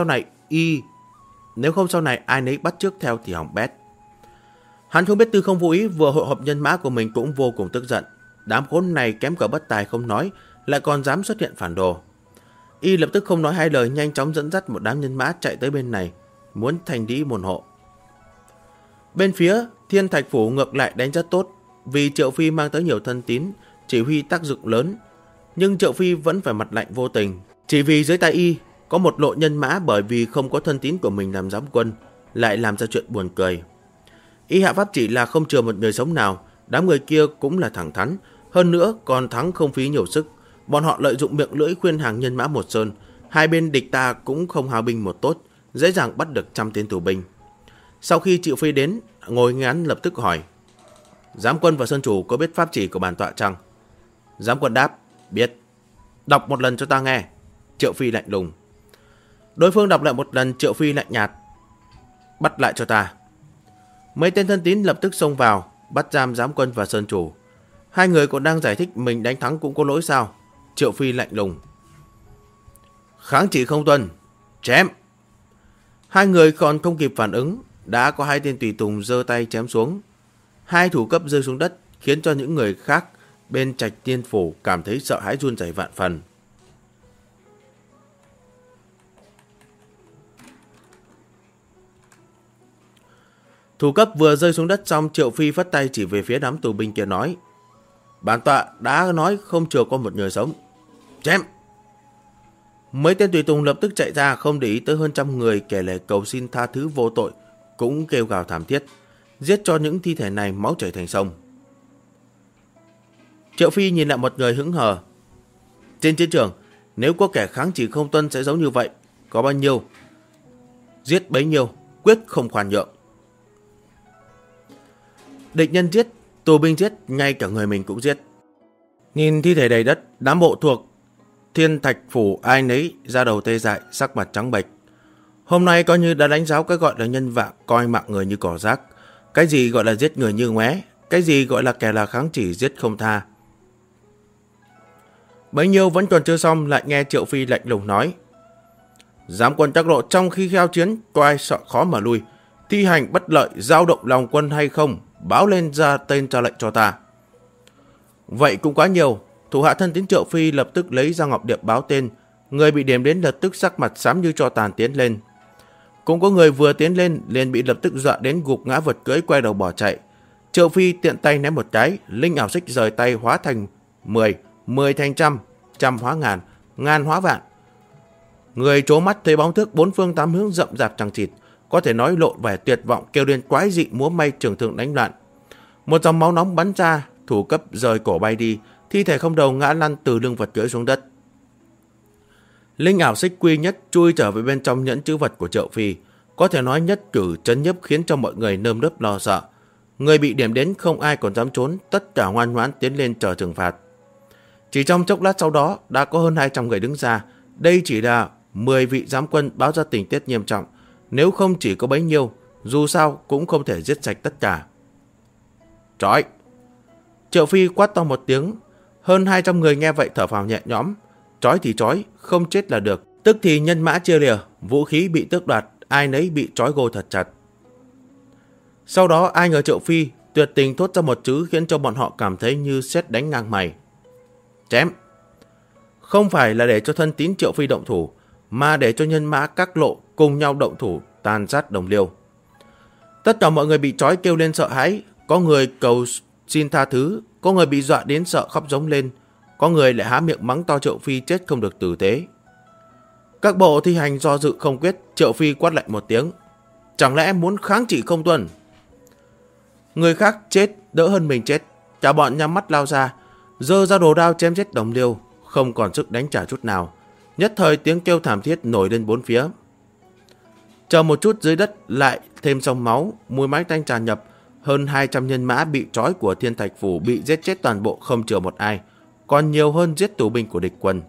sau này ai nấy bắt chước theo thì hỏng bét. Hắn không biết Tư Không Vô Ý vừa hội họp nhân mã của mình cũng vô cùng tức giận. Đám khốn này kém cả bất tài không nói, lại còn dám xuất hiện phản đồ. Y lập tức không nói hai lời, nhanh chóng dẫn dắt một đám nhân mã chạy tới bên này, muốn thành lý môn hộ. Bên phía Thiên Thạch phủ ngược lại đánh rất tốt, vì Triệu Phi mang tới nhiều thân tín, chỉ huy tác dụng lớn. Nhưng Triệu Phi vẫn phải mặt lạnh vô tình, chỉ vì dưới tay Y có một lộ nhân mã bởi vì không có thân tín của mình làm giám quân, lại làm ra chuyện buồn cười. Y hạ pháp chỉ là không chừa một người sống nào, đám người kia cũng là thẳng thắn, hơn nữa còn thắng không phí nhiều sức. Bọn họ lợi dụng miệng lưỡi khuyên hàng nhân mã một sơn, hai bên địch ta cũng không hao binh một tốt, dễ dàng bắt được 100 tên tù binh. Sau khi Triệu Phi đến, ngồi ngắn lập tức hỏi: Giám quân và sơn chủ có biết pháp chỉ của bản tọa chăng? Giám quân đáp: Biết. Đọc một lần cho ta nghe. Triệu Phi lạnh lùng. Đối phương đọc lại một lần, Triệu Phi lạnh nhạt: Bắt lại cho ta. Mấy tên thân tín lập tức xông vào, bắt giam giám quân và sơn chủ. Hai người còn đang giải thích mình đánh thắng cũng có lỗi sao? Triệu Phi lạnh lùng: Kháng chỉ không tuân, chém. Hai người còn không kịp phản ứng, đã có hai tên tùy tùng giơ tay chém xuống. Hai thủ cấp rơi xuống đất, khiến cho những người khác bên Trạch Tiên phủ cảm thấy sợ hãi run rẩy vạn phần. Thủ cấp vừa rơi xuống đất xong, Triệu Phi phất tay chỉ về phía đám tù binh kia nói: Bản tọa đã nói không chừa có một người sống. Chém! Mấy tên tùy tùng lập tức chạy ra, không để ý tới hơn trăm người kể lể cầu xin tha thứ vô tội, cũng kêu gào thảm thiết, giết cho những thi thể này máu chảy thành sông. Triệu Phi nhìn lại một người hững hờ. Trên chiến trường, nếu có kẻ kháng chỉ không tuân sẽ giống như vậy, có bao nhiêu giết bấy nhiêu, quyết không khoan nhượng. Địch nhân giết, tù binh giết, ngay cả người mình cũng giết. Nhìn thi thể đầy đất, đám bộ thuộc Thiên Thạch Phủ ai nấy ra đầu tê dại, sắc mặt trắng bệch. Hôm nay coi như đã đánh giáo cái gọi là nhân vạng, coi mạng người như cỏ rác. Cái gì gọi là giết người như ngoé, cái gì gọi là kẻ là kháng chỉ giết không tha. Bấy nhiêu vẫn còn chưa xong, lại nghe Triệu Phi lạnh lùng nói: Giám quân Trác Lộ trong khi kheo chiến, có ai sợ khó mà lui, thi hành bất lợi, dao động lòng quân hay không, báo lên ra tên ra lệnh cho ta. Vậy cũng quá nhiều. Thủ hạ thân tín Triệu Phi lập tức lấy ra ngọc điệp báo tên. Người bị điểm đến lập tức sắc mặt xám như tro tàn tiến lên. Cũng có người vừa tiến lên liền bị lập tức dọa đến gục ngã vật cưỡi, quay đầu bỏ chạy. Triệu Phi tiện tay ném một cái, linh ảo xích rời tay hóa thành 10, 10 thành trăm, trăm hóa ngàn, ngàn hóa vạn. Người trố mắt thấy bóng thước bốn phương tám hướng rậm rạp chằng chịt, có thể nói lộ vẻ tuyệt vọng, kêu lên quái dị múa may trường thương đánh loạn. Một dòng máu nóng bắn ra, thủ cấp rời cổ bay đi, thi thể không đầu ngã lăn từ lưng vật cưỡi xuống đất. Linh ảo xích quy nhất chui trở về bên trong nhẫn chữ vật của Triệu Phi, có thể nói nhất cử chấn nhiếp khiến cho mọi người nơm nớp lo sợ. Người bị điểm đến không ai còn dám trốn, tất cả ngoan ngoãn tiến lên chờ trừng phạt. Chỉ trong chốc lát sau đó đã có hơn 200 người đứng ra. Đây chỉ là 10 vị giám quân báo ra tình tiết nghiêm trọng, nếu không chỉ có bấy nhiêu, dù sao cũng không thể giết sạch tất cả. Trói! Triệu Phi quát to một tiếng. Hơn 200 người nghe vậy thở phào nhẹ nhõm. Trói thì trói, không chết là được. Tức thì nhân mã chia lìa, vũ khí bị tước đoạt, ai nấy bị trói gô thật chặt. Sau đó ai ngờ Triệu Phi tuyệt tình thốt ra một chữ khiến cho bọn họ cảm thấy như sét đánh ngang mày. Chém! Không phải là để cho thân tín Triệu Phi động thủ, mà để cho nhân mã các lộ cùng nhau động thủ, tàn sát đồng liêu. Tất cả mọi người bị trói kêu lên sợ hãi, có người cầu xin tha thứ, có người bị dọa đến sợ khóc giống lên, có người lại há miệng mắng to Triệu Phi chết không được tử tế. Các bộ thi hành do dự không quyết, Triệu Phi quát lạnh một tiếng. Chẳng lẽ muốn kháng chỉ không tuân? Người khác chết đỡ hơn mình chết, cả bọn nhắm mắt lao ra, giơ ra đồ đao chém giết đồng liêu, không còn sức đánh trả chút nào. Nhất thời tiếng kêu thảm thiết nổi lên bốn phía. Chờ một chút dưới đất lại thêm dòng máu, mùi máu tanh tràn nhập. Hơn 200 nhân mã bị trói của Thiên Thạch Phủ bị giết chết toàn bộ, không chừa một ai, còn nhiều hơn giết tù binh của địch quân.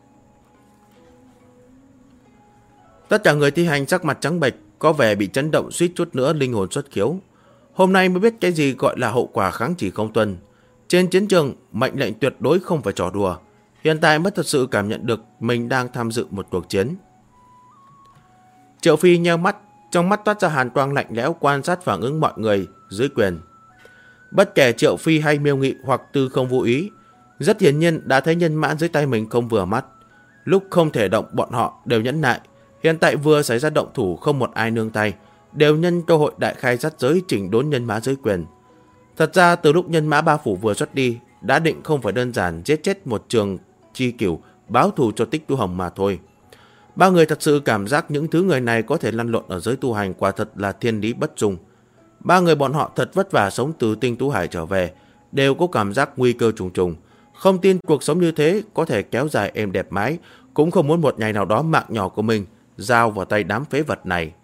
Tất cả người thi hành sắc mặt trắng bệch, có vẻ bị chấn động suýt chút nữa linh hồn xuất khiếu. Hôm nay mới biết cái gì gọi là hậu quả kháng chỉ không tuân. Trên chiến trường, mệnh lệnh tuyệt đối không phải trò đùa. Hiện tại mới thật sự cảm nhận được mình đang tham dự một cuộc chiến. Triệu Phi nheo mắt, trong mắt toát ra hàn quang lạnh lẽo, quan sát phản ứng mọi người dưới quyền. Bất kể Triệu Phi hay Miêu Nghị hoặc Tư Không vô ý, rất hiển nhiên đã thấy nhân mã dưới tay mình không vừa mắt. Lúc không thể động bọn họ đều nhẫn nại, hiện tại vừa xảy ra động thủ không một ai nương tay, đều nhân cơ hội đại khai sát giới chỉnh đốn nhân mã dưới quyền. Thật ra từ lúc nhân mã ba phủ vừa xuất đi, đã định không phải đơn giản giết chết một Trường Chi Cửu báo thù cho Tích Tu Hồng mà thôi. Ba người thật sự cảm giác những thứ người này có thể lăn lộn ở giới tu hành quả thật là thiên lý bất dung. Ba người bọn họ thật vất vả sống từ Tinh Tú Hải trở về, đều có cảm giác nguy cơ trùng trùng. Không tin cuộc sống như thế có thể kéo dài êm đẹp mãi, cũng không muốn một ngày nào đó mạng nhỏ của mình giao vào tay đám phế vật này.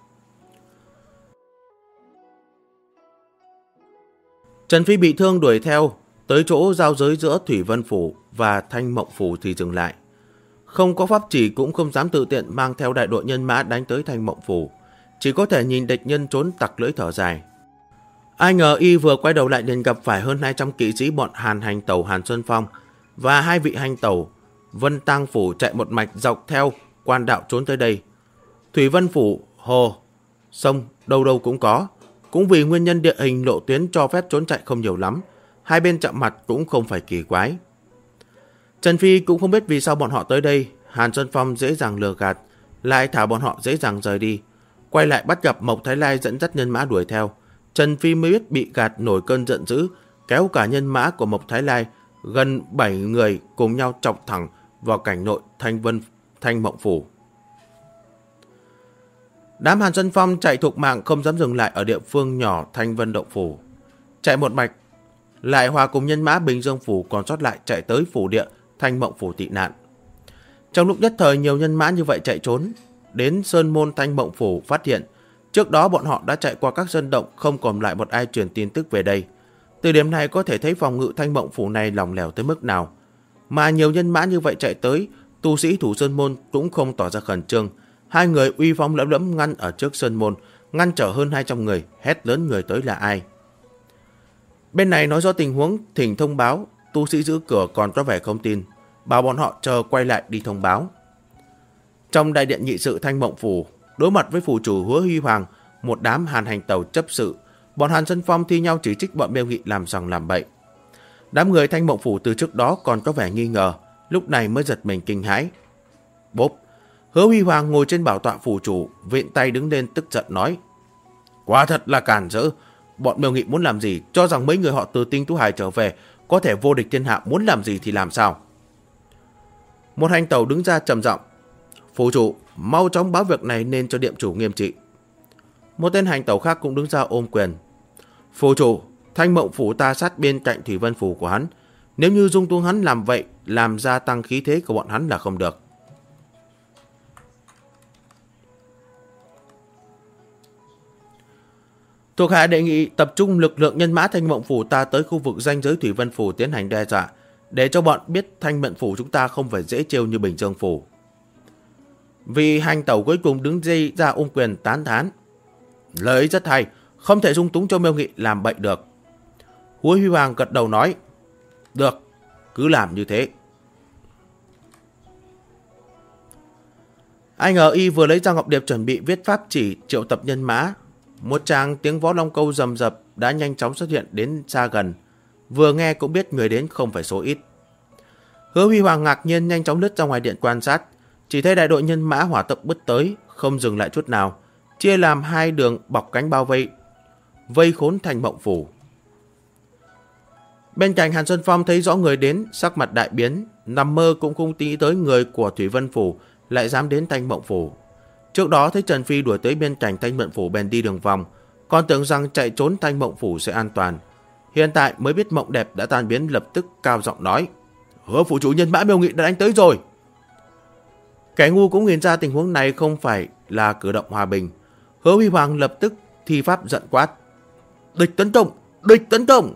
Trần Phi bị thương đuổi theo, tới chỗ giao giới giữa Thủy Vân Phủ và Thanh Mộng Phủ thì dừng lại. Không có pháp chỉ cũng không dám tự tiện mang theo đại đội nhân mã đánh tới Thanh Mộng Phủ, chỉ có thể nhìn địch nhân trốn tặc lưỡi thở dài. Ai ngờ y vừa quay đầu lại liền gặp phải hơn 200 kỵ sĩ bọn Hàn hành tẩu Hàn Xuân Phong và 2 vị hành tẩu Vân Tang Phủ chạy một mạch dọc theo quan đạo trốn tới đây. Thủy Vân Phủ, hồ, sông đâu đâu cũng có, cũng vì nguyên nhân địa hình lộ tuyến cho phép trốn chạy không nhiều lắm, hai bên chạm mặt cũng không phải kỳ quái. Trần Phi cũng không biết vì sao bọn họ tới đây. Hàn Xuân Phong dễ dàng lừa gạt, lại thả bọn họ dễ dàng rời đi. Quay lại bắt gặp Mộc Thái Lai dẫn dắt nhân mã đuổi theo. Trần Phi mới biết bị gạt nổi cơn giận dữ, kéo cả nhân mã của Mộc Thái Lai gần 7 người cùng nhau chọc thẳng vào cảnh nội Thanh Mộng Phủ. Đám Hàn Xuân Phong chạy thục mạng không dám dừng lại ở địa phương nhỏ Thanh Vân Động Phủ. Chạy một mạch, lại hòa cùng nhân mã Bình Dương Phủ còn sót lại chạy tới phủ địa Thanh Mộng Phủ tị nạn. Trong lúc nhất thời nhiều nhân mã như vậy chạy trốn, đến Sơn Môn Thanh Mộng Phủ phát hiện, trước đó bọn họ đã chạy qua các sơn động, không còn lại một ai truyền tin tức về đây. Từ điểm này có thể thấy phòng ngự Thanh Mộng Phủ này lỏng lẻo tới mức nào. Mà nhiều nhân mã như vậy chạy tới, tu sĩ thủ Sơn Môn cũng không tỏ ra khẩn trương. Hai người uy phong lẫm lẫm ngăn ở trước Sơn Môn, ngăn trở hơn 200 người, hét lớn người tới là ai. Bên này nói rõ tình huống, thỉnh thông báo, tu sĩ giữ cửa còn có vẻ không tin, bảo bọn họ chờ quay lại đi thông báo. Trong đại điện nhị sự Thanh Mộng Phủ, đối mặt với phủ chủ Hứa Huy Hoàng, một đám Hàn Hành Tẩu chấp sự, bọn Hàn Xuân Phong thi nhau chỉ trích bọn Miêu Nghị làm sằng làm bậy. Đám người Thanh Mộng Phủ từ trước đó còn có vẻ nghi ngờ, lúc này mới giật mình kinh hãi. Bốp! Hứa Huy Hoàng ngồi trên bảo tọa phủ chủ, vịn tay đứng lên tức giận nói: quả thật là càn rỡ, bọn Miêu Nghị muốn làm gì, cho rằng mấy người họ từ Tinh Tú Hải trở về có thể vô địch thiên hạ, muốn làm gì thì làm sao. Một hành tẩu đứng ra trầm giọng: phủ chủ, mau chóng báo việc này nên cho điện chủ nghiêm trị. Một tên hành tẩu khác cũng đứng ra ôm quyền: phủ chủ, Thanh Mộng Phủ ta sát bên cạnh Thủy Vân Phủ của hắn, nếu như dung túng hắn làm vậy, làm gia tăng khí thế của bọn hắn là không được. Thuộc hạ đề nghị tập trung lực lượng nhân mã Thanh Mộng Phủ ta tới khu vực ranh giới Thủy Vân Phủ tiến hành đe dọa, để cho bọn biết Thanh Mộng Phủ chúng ta không phải dễ trêu như Bình Dương Phủ. Vì hành tẩu cuối cùng đứng dây ra ôm quyền tán thán: lời ấy rất hay, không thể dung túng cho Miêu Nghị làm bậy được. Hứa Huy Hoàng gật đầu nói: được, cứ làm như thế. Ai ngờ y vừa lấy ra ngọc điệp chuẩn bị viết pháp chỉ triệu tập nhân mã, một tràng tiếng võ long câu rầm rập đã nhanh chóng xuất hiện đến xa gần, vừa nghe cũng biết người đến không phải số ít. Hứa Huy Hoàng ngạc nhiên nhanh chóng lướt ra ngoài điện quan sát, chỉ thấy đại đội nhân mã hỏa tốc bứt tới, không dừng lại chút nào, chia làm hai đường bọc cánh bao vây khốn Thanh Mộng Phủ. Bên cạnh Hàn Xuân Phong thấy rõ người đến, sắc mặt đại biến, nằm mơ cũng không nghĩ tới người của Thủy Vân Phủ lại dám đến Thanh Mộng Phủ. Trước đó thấy Trần Phi đuổi tới bên cạnh Thanh Mộng Phủ bèn đi đường vòng, còn tưởng rằng chạy trốn Thanh Mộng Phủ sẽ an toàn. Hiện tại mới biết mộng đẹp đã tan biến, lập tức cao giọng nói: Hứa phủ chủ, nhân mã Miêu Nghị đã đánh tới rồi. Kẻ ngu cũng nhìn ra tình huống này không phải là cử động hòa bình. Hứa Huy Hoàng lập tức thi pháp giận quát: địch tấn công, địch tấn công.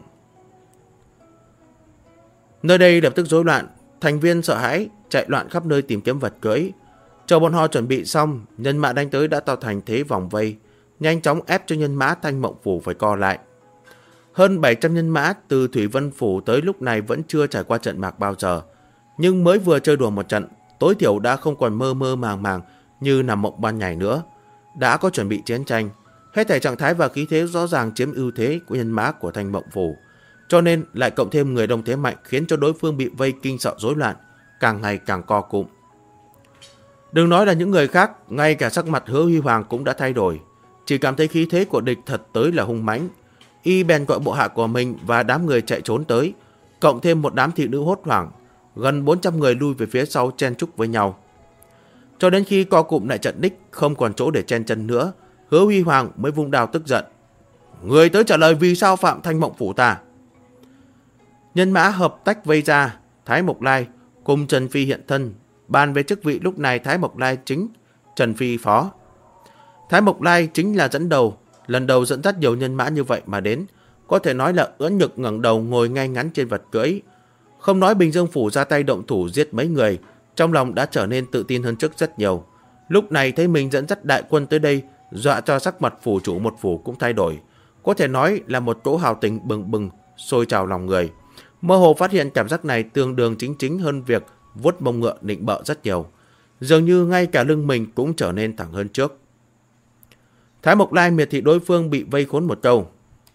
Nơi đây lập tức rối loạn, thành viên sợ hãi chạy loạn khắp nơi tìm kiếm vật cưỡi. Chờ bọn họ chuẩn bị xong, nhân mã đánh tới đã tạo thành thế vòng vây, nhanh chóng ép cho nhân mã Thanh Mộng Phủ phải co lại. Hơn 700 nhân mã từ Thủy Vân Phủ tới lúc này vẫn chưa trải qua trận mạc bao giờ, nhưng mới vừa chơi đùa một trận, tối thiểu đã không còn mơ mơ màng màng như nằm mộng ban ngày nữa, đã có chuẩn bị chiến tranh. Hết thảy trạng thái và khí thế rõ ràng chiếm ưu thế của nhân mã của Thanh Mộng Phủ, cho nên lại cộng thêm người đông thế mạnh khiến cho đối phương bị vây kinh sợ rối loạn, càng ngày càng co cụm. Đừng nói là những người khác, ngay cả sắc mặt Hứa Huy Hoàng cũng đã thay đổi, chỉ cảm thấy khí thế của địch thật tới là hung mãnh. Y bèn gọi bộ hạ của mình và đám người chạy trốn tới, cộng thêm một đám thị nữ hốt hoảng, gần 400 người lui về phía sau chen chúc với nhau. Cho đến khi co cụm lại trận đích, không còn chỗ để chen chân nữa, Hứa Huy Hoàng mới vung đao tức giận: người tới trả lời vì sao phạm Thanh Mộng Phủ ta. Nhân mã hợp tách vây ra, Thái Mộc Lai cùng Trần Phi hiện thân, bàn về chức vị. Lúc này Thái Mộc Lai chính, Trần Phi phó. Thái Mộc Lai chính là dẫn đầu, lần đầu dẫn dắt nhiều nhân mã như vậy mà đến, có thể nói là ưỡn ngực ngẩng đầu ngồi ngay ngắn trên vật cưỡi. Không nói Bình Dương Phủ ra tay động thủ giết mấy người, trong lòng đã trở nên tự tin hơn trước rất nhiều. Lúc này thấy mình dẫn dắt đại quân tới đây, dọa cho sắc mặt phủ chủ một phủ cũng thay đổi, có thể nói là một cỗ hào tình bừng bừng sôi trào lòng người. Mơ hồ phát hiện cảm giác này tương đương chính hơn việc vuốt mông ngựa nịnh bợ rất nhiều, dường như ngay cả lưng mình cũng trở nên thẳng hơn trước. Thái Mộc Lai miệt thị đối phương bị vây khốn một câu: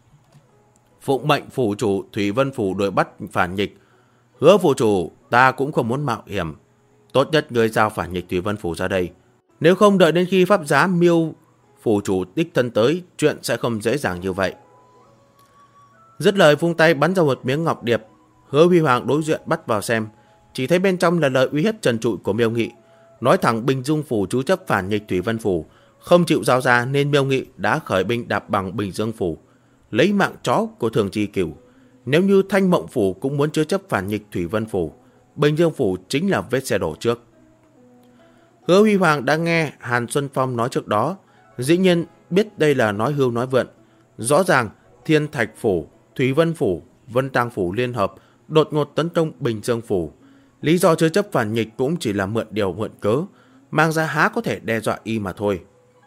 phụng mệnh phủ chủ Thủy Vân Phủ đuổi bắt phản nghịch. Hứa phủ chủ, ta cũng không muốn mạo hiểm, tốt nhất người giao phản nghịch Thủy Vân Phủ ra đây, nếu không đợi đến khi pháp giá Miêu phủ chủ đích thân tới, chuyện sẽ không dễ dàng như vậy. Dứt lời vung tay bắn ra một miếng ngọc điệp, Hứa Huy Hoàng đối diện bắt vào xem, chỉ thấy bên trong là lời uy hiếp trần trụi của Miêu Nghị, nói thẳng Bình Dương phủ chú chấp phản nghịch Thủy Vân phủ, không chịu giao ra nên Miêu Nghị đã khởi binh đạp bằng Bình Dương phủ, lấy mạng chó của Thường Chi Cửu. Nếu như Thanh Mộng phủ cũng muốn chứa chấp phản nghịch Thủy Vân phủ, Bình Dương phủ chính là vết xe đổ trước. Hứa Huy Hoàng đã nghe Hàn Xuân Phong nói trước đó, dĩ nhiên biết đây là nói hưu nói vượn. Rõ ràng Thiên Thạch phủ, Thủy Vân phủ, Vân Tang phủ liên hợp đột ngột tấn công Bình Dương phủ. Lý do chứa chấp phản nghịch cũng chỉ là mượn điều mượn cớ, mang ra há có thể đe dọa y mà thôi.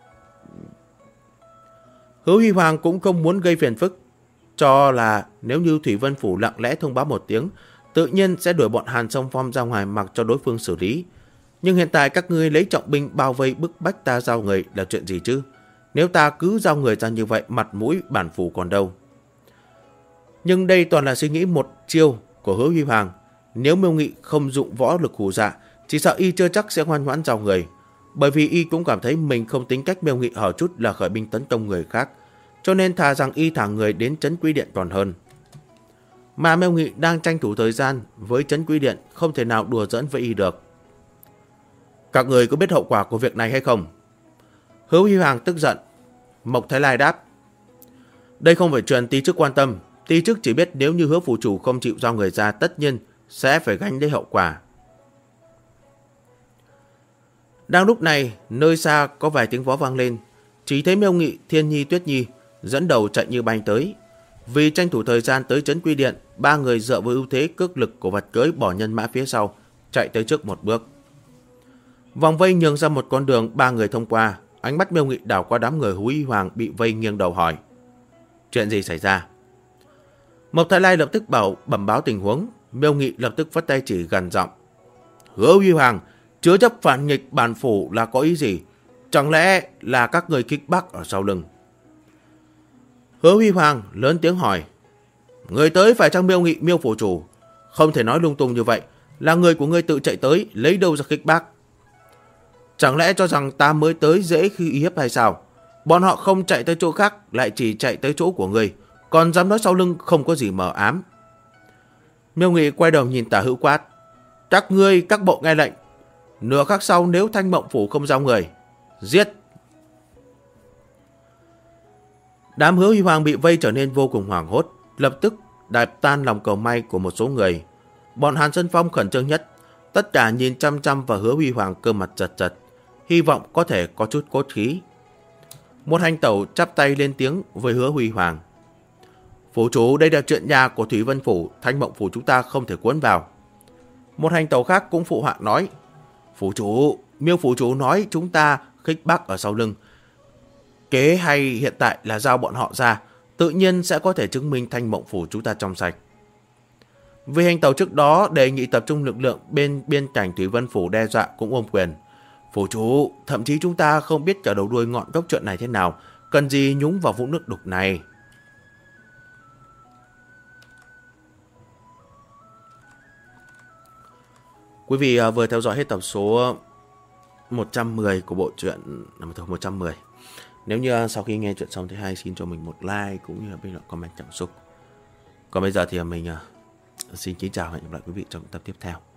Hứa Huy Hoàng cũng không muốn gây phiền phức, cho là nếu như Thủy Vân phủ lặng lẽ thông báo một tiếng, tự nhiên sẽ đuổi bọn Hàn Song Phong ra ngoài mặc cho đối phương xử lý. Nhưng hiện tại các ngươi lấy trọng binh bao vây bức bách ta giao người là chuyện gì chứ? Nếu ta cứ giao người ra như vậy, mặt mũi bản phủ còn đâu. Nhưng đây toàn là suy nghĩ một chiêu của Hứa Huy Hoàng. Nếu Miêu Nghị không dụng võ lực hù dạ, chỉ sợ y chưa chắc sẽ ngoan ngoãn giao người. Bởi vì y cũng cảm thấy mình không tính cách Miêu Nghị hở chút là khởi binh tấn công người khác, cho nên thà rằng y thả người đến Trấn Quý Điện còn hơn. Mà Miêu Nghị đang tranh thủ thời gian với Trấn Quý Điện, không thể nào đùa giỡn với y được. Các người có biết hậu quả của việc này hay không? Hứa Huy Hoàng tức giận. Mộc Thái Lai đáp: đây không phải chuyện tí chức quan tâm. Tí chức chỉ biết nếu như Hứa phủ chủ không chịu giao người ra, tất nhiên sẽ phải gánh lấy hậu quả. Đang lúc này, nơi xa có vài tiếng vó vang lên. Chỉ thấy Miêu Nghị, Thiên Nhi, Tuyết Nhi dẫn đầu chạy như bay tới. Vì tranh thủ thời gian tới Trấn Quy Điện, ba người dựa với ưu thế cước lực của vật cưỡi bỏ nhân mã phía sau, chạy tới trước một bước. Vòng vây nhường ra một con đường, ba người thông qua. Ánh mắt Miêu Nghị đảo qua đám người Hứa Huy Hoàng bị vây, nghiêng đầu hỏi: chuyện gì xảy ra? Mộc Thái Lai lập tức bẩm báo tình huống. Miêu Nghị lập tức phất tay chỉ gần giọng: Hứa Huy Hoàng, chứa chấp phản nghịch bản phủ là có ý gì? Chẳng lẽ là các người kích bắc ở sau lưng? Hứa Huy Hoàng lớn tiếng hỏi: người tới phải chăng Miêu Nghị, Miêu phủ chủ? Không thể nói lung tung như vậy. Là người của ngươi tự chạy tới, lấy đâu ra kích bác? Chẳng lẽ cho rằng ta mới tới dễ khi uy hiếp hay sao? Bọn họ không chạy tới chỗ khác, lại chỉ chạy tới chỗ của ngươi, còn dám nói sau lưng không có gì mờ ám. Miêu Nghị quay đầu nhìn Tả Hữu quát: các ngươi các bộ nghe lệnh. Nửa khắc sau nếu Thanh Mộng phủ không giao người, giết. Đám Hứa Huy Hoàng bị vây trở nên vô cùng hoảng hốt, lập tức đạp tan lòng cầu may của một số người. Bọn Hàn Sơn Phong khẩn trương nhất, tất cả nhìn chăm chăm vào Hứa Huy Hoàng, cơ mặt chật chật, hy vọng có thể có chút cốt khí. Một hành tẩu chắp tay lên tiếng với Hứa Huy Hoàng: phủ chủ, đây là chuyện nhà của Thủy Vân phủ, Thanh Mộng phủ chúng ta không thể cuốn vào. Một hành tẩu khác cũng phụ họa nói: phủ chủ, Miêu phủ chủ nói chúng ta khích bác ở sau lưng. Kế hay hiện tại là giao bọn họ ra, tự nhiên sẽ có thể chứng minh Thanh Mộng phủ chúng ta trong sạch. Vì hành tàu trước đó đề nghị tập trung lực lượng bên biên cảnh Thủy Vân phủ đe dọa cũng ôm quyền: phủ chủ, thậm chí chúng ta không biết cả đầu đuôi ngọn gốc chuyện này thế nào, cần gì nhúng vào vũng nước đục này. Quý vị vừa theo dõi hết tập số 110 của bộ truyện 110. Nếu như sau khi nghe chuyện xong thì hãy xin cho mình một like cũng như là bình luận comment cảm xúc. Còn bây giờ thì mình xin kính chào và hẹn gặp lại quý vị trong tập tiếp theo.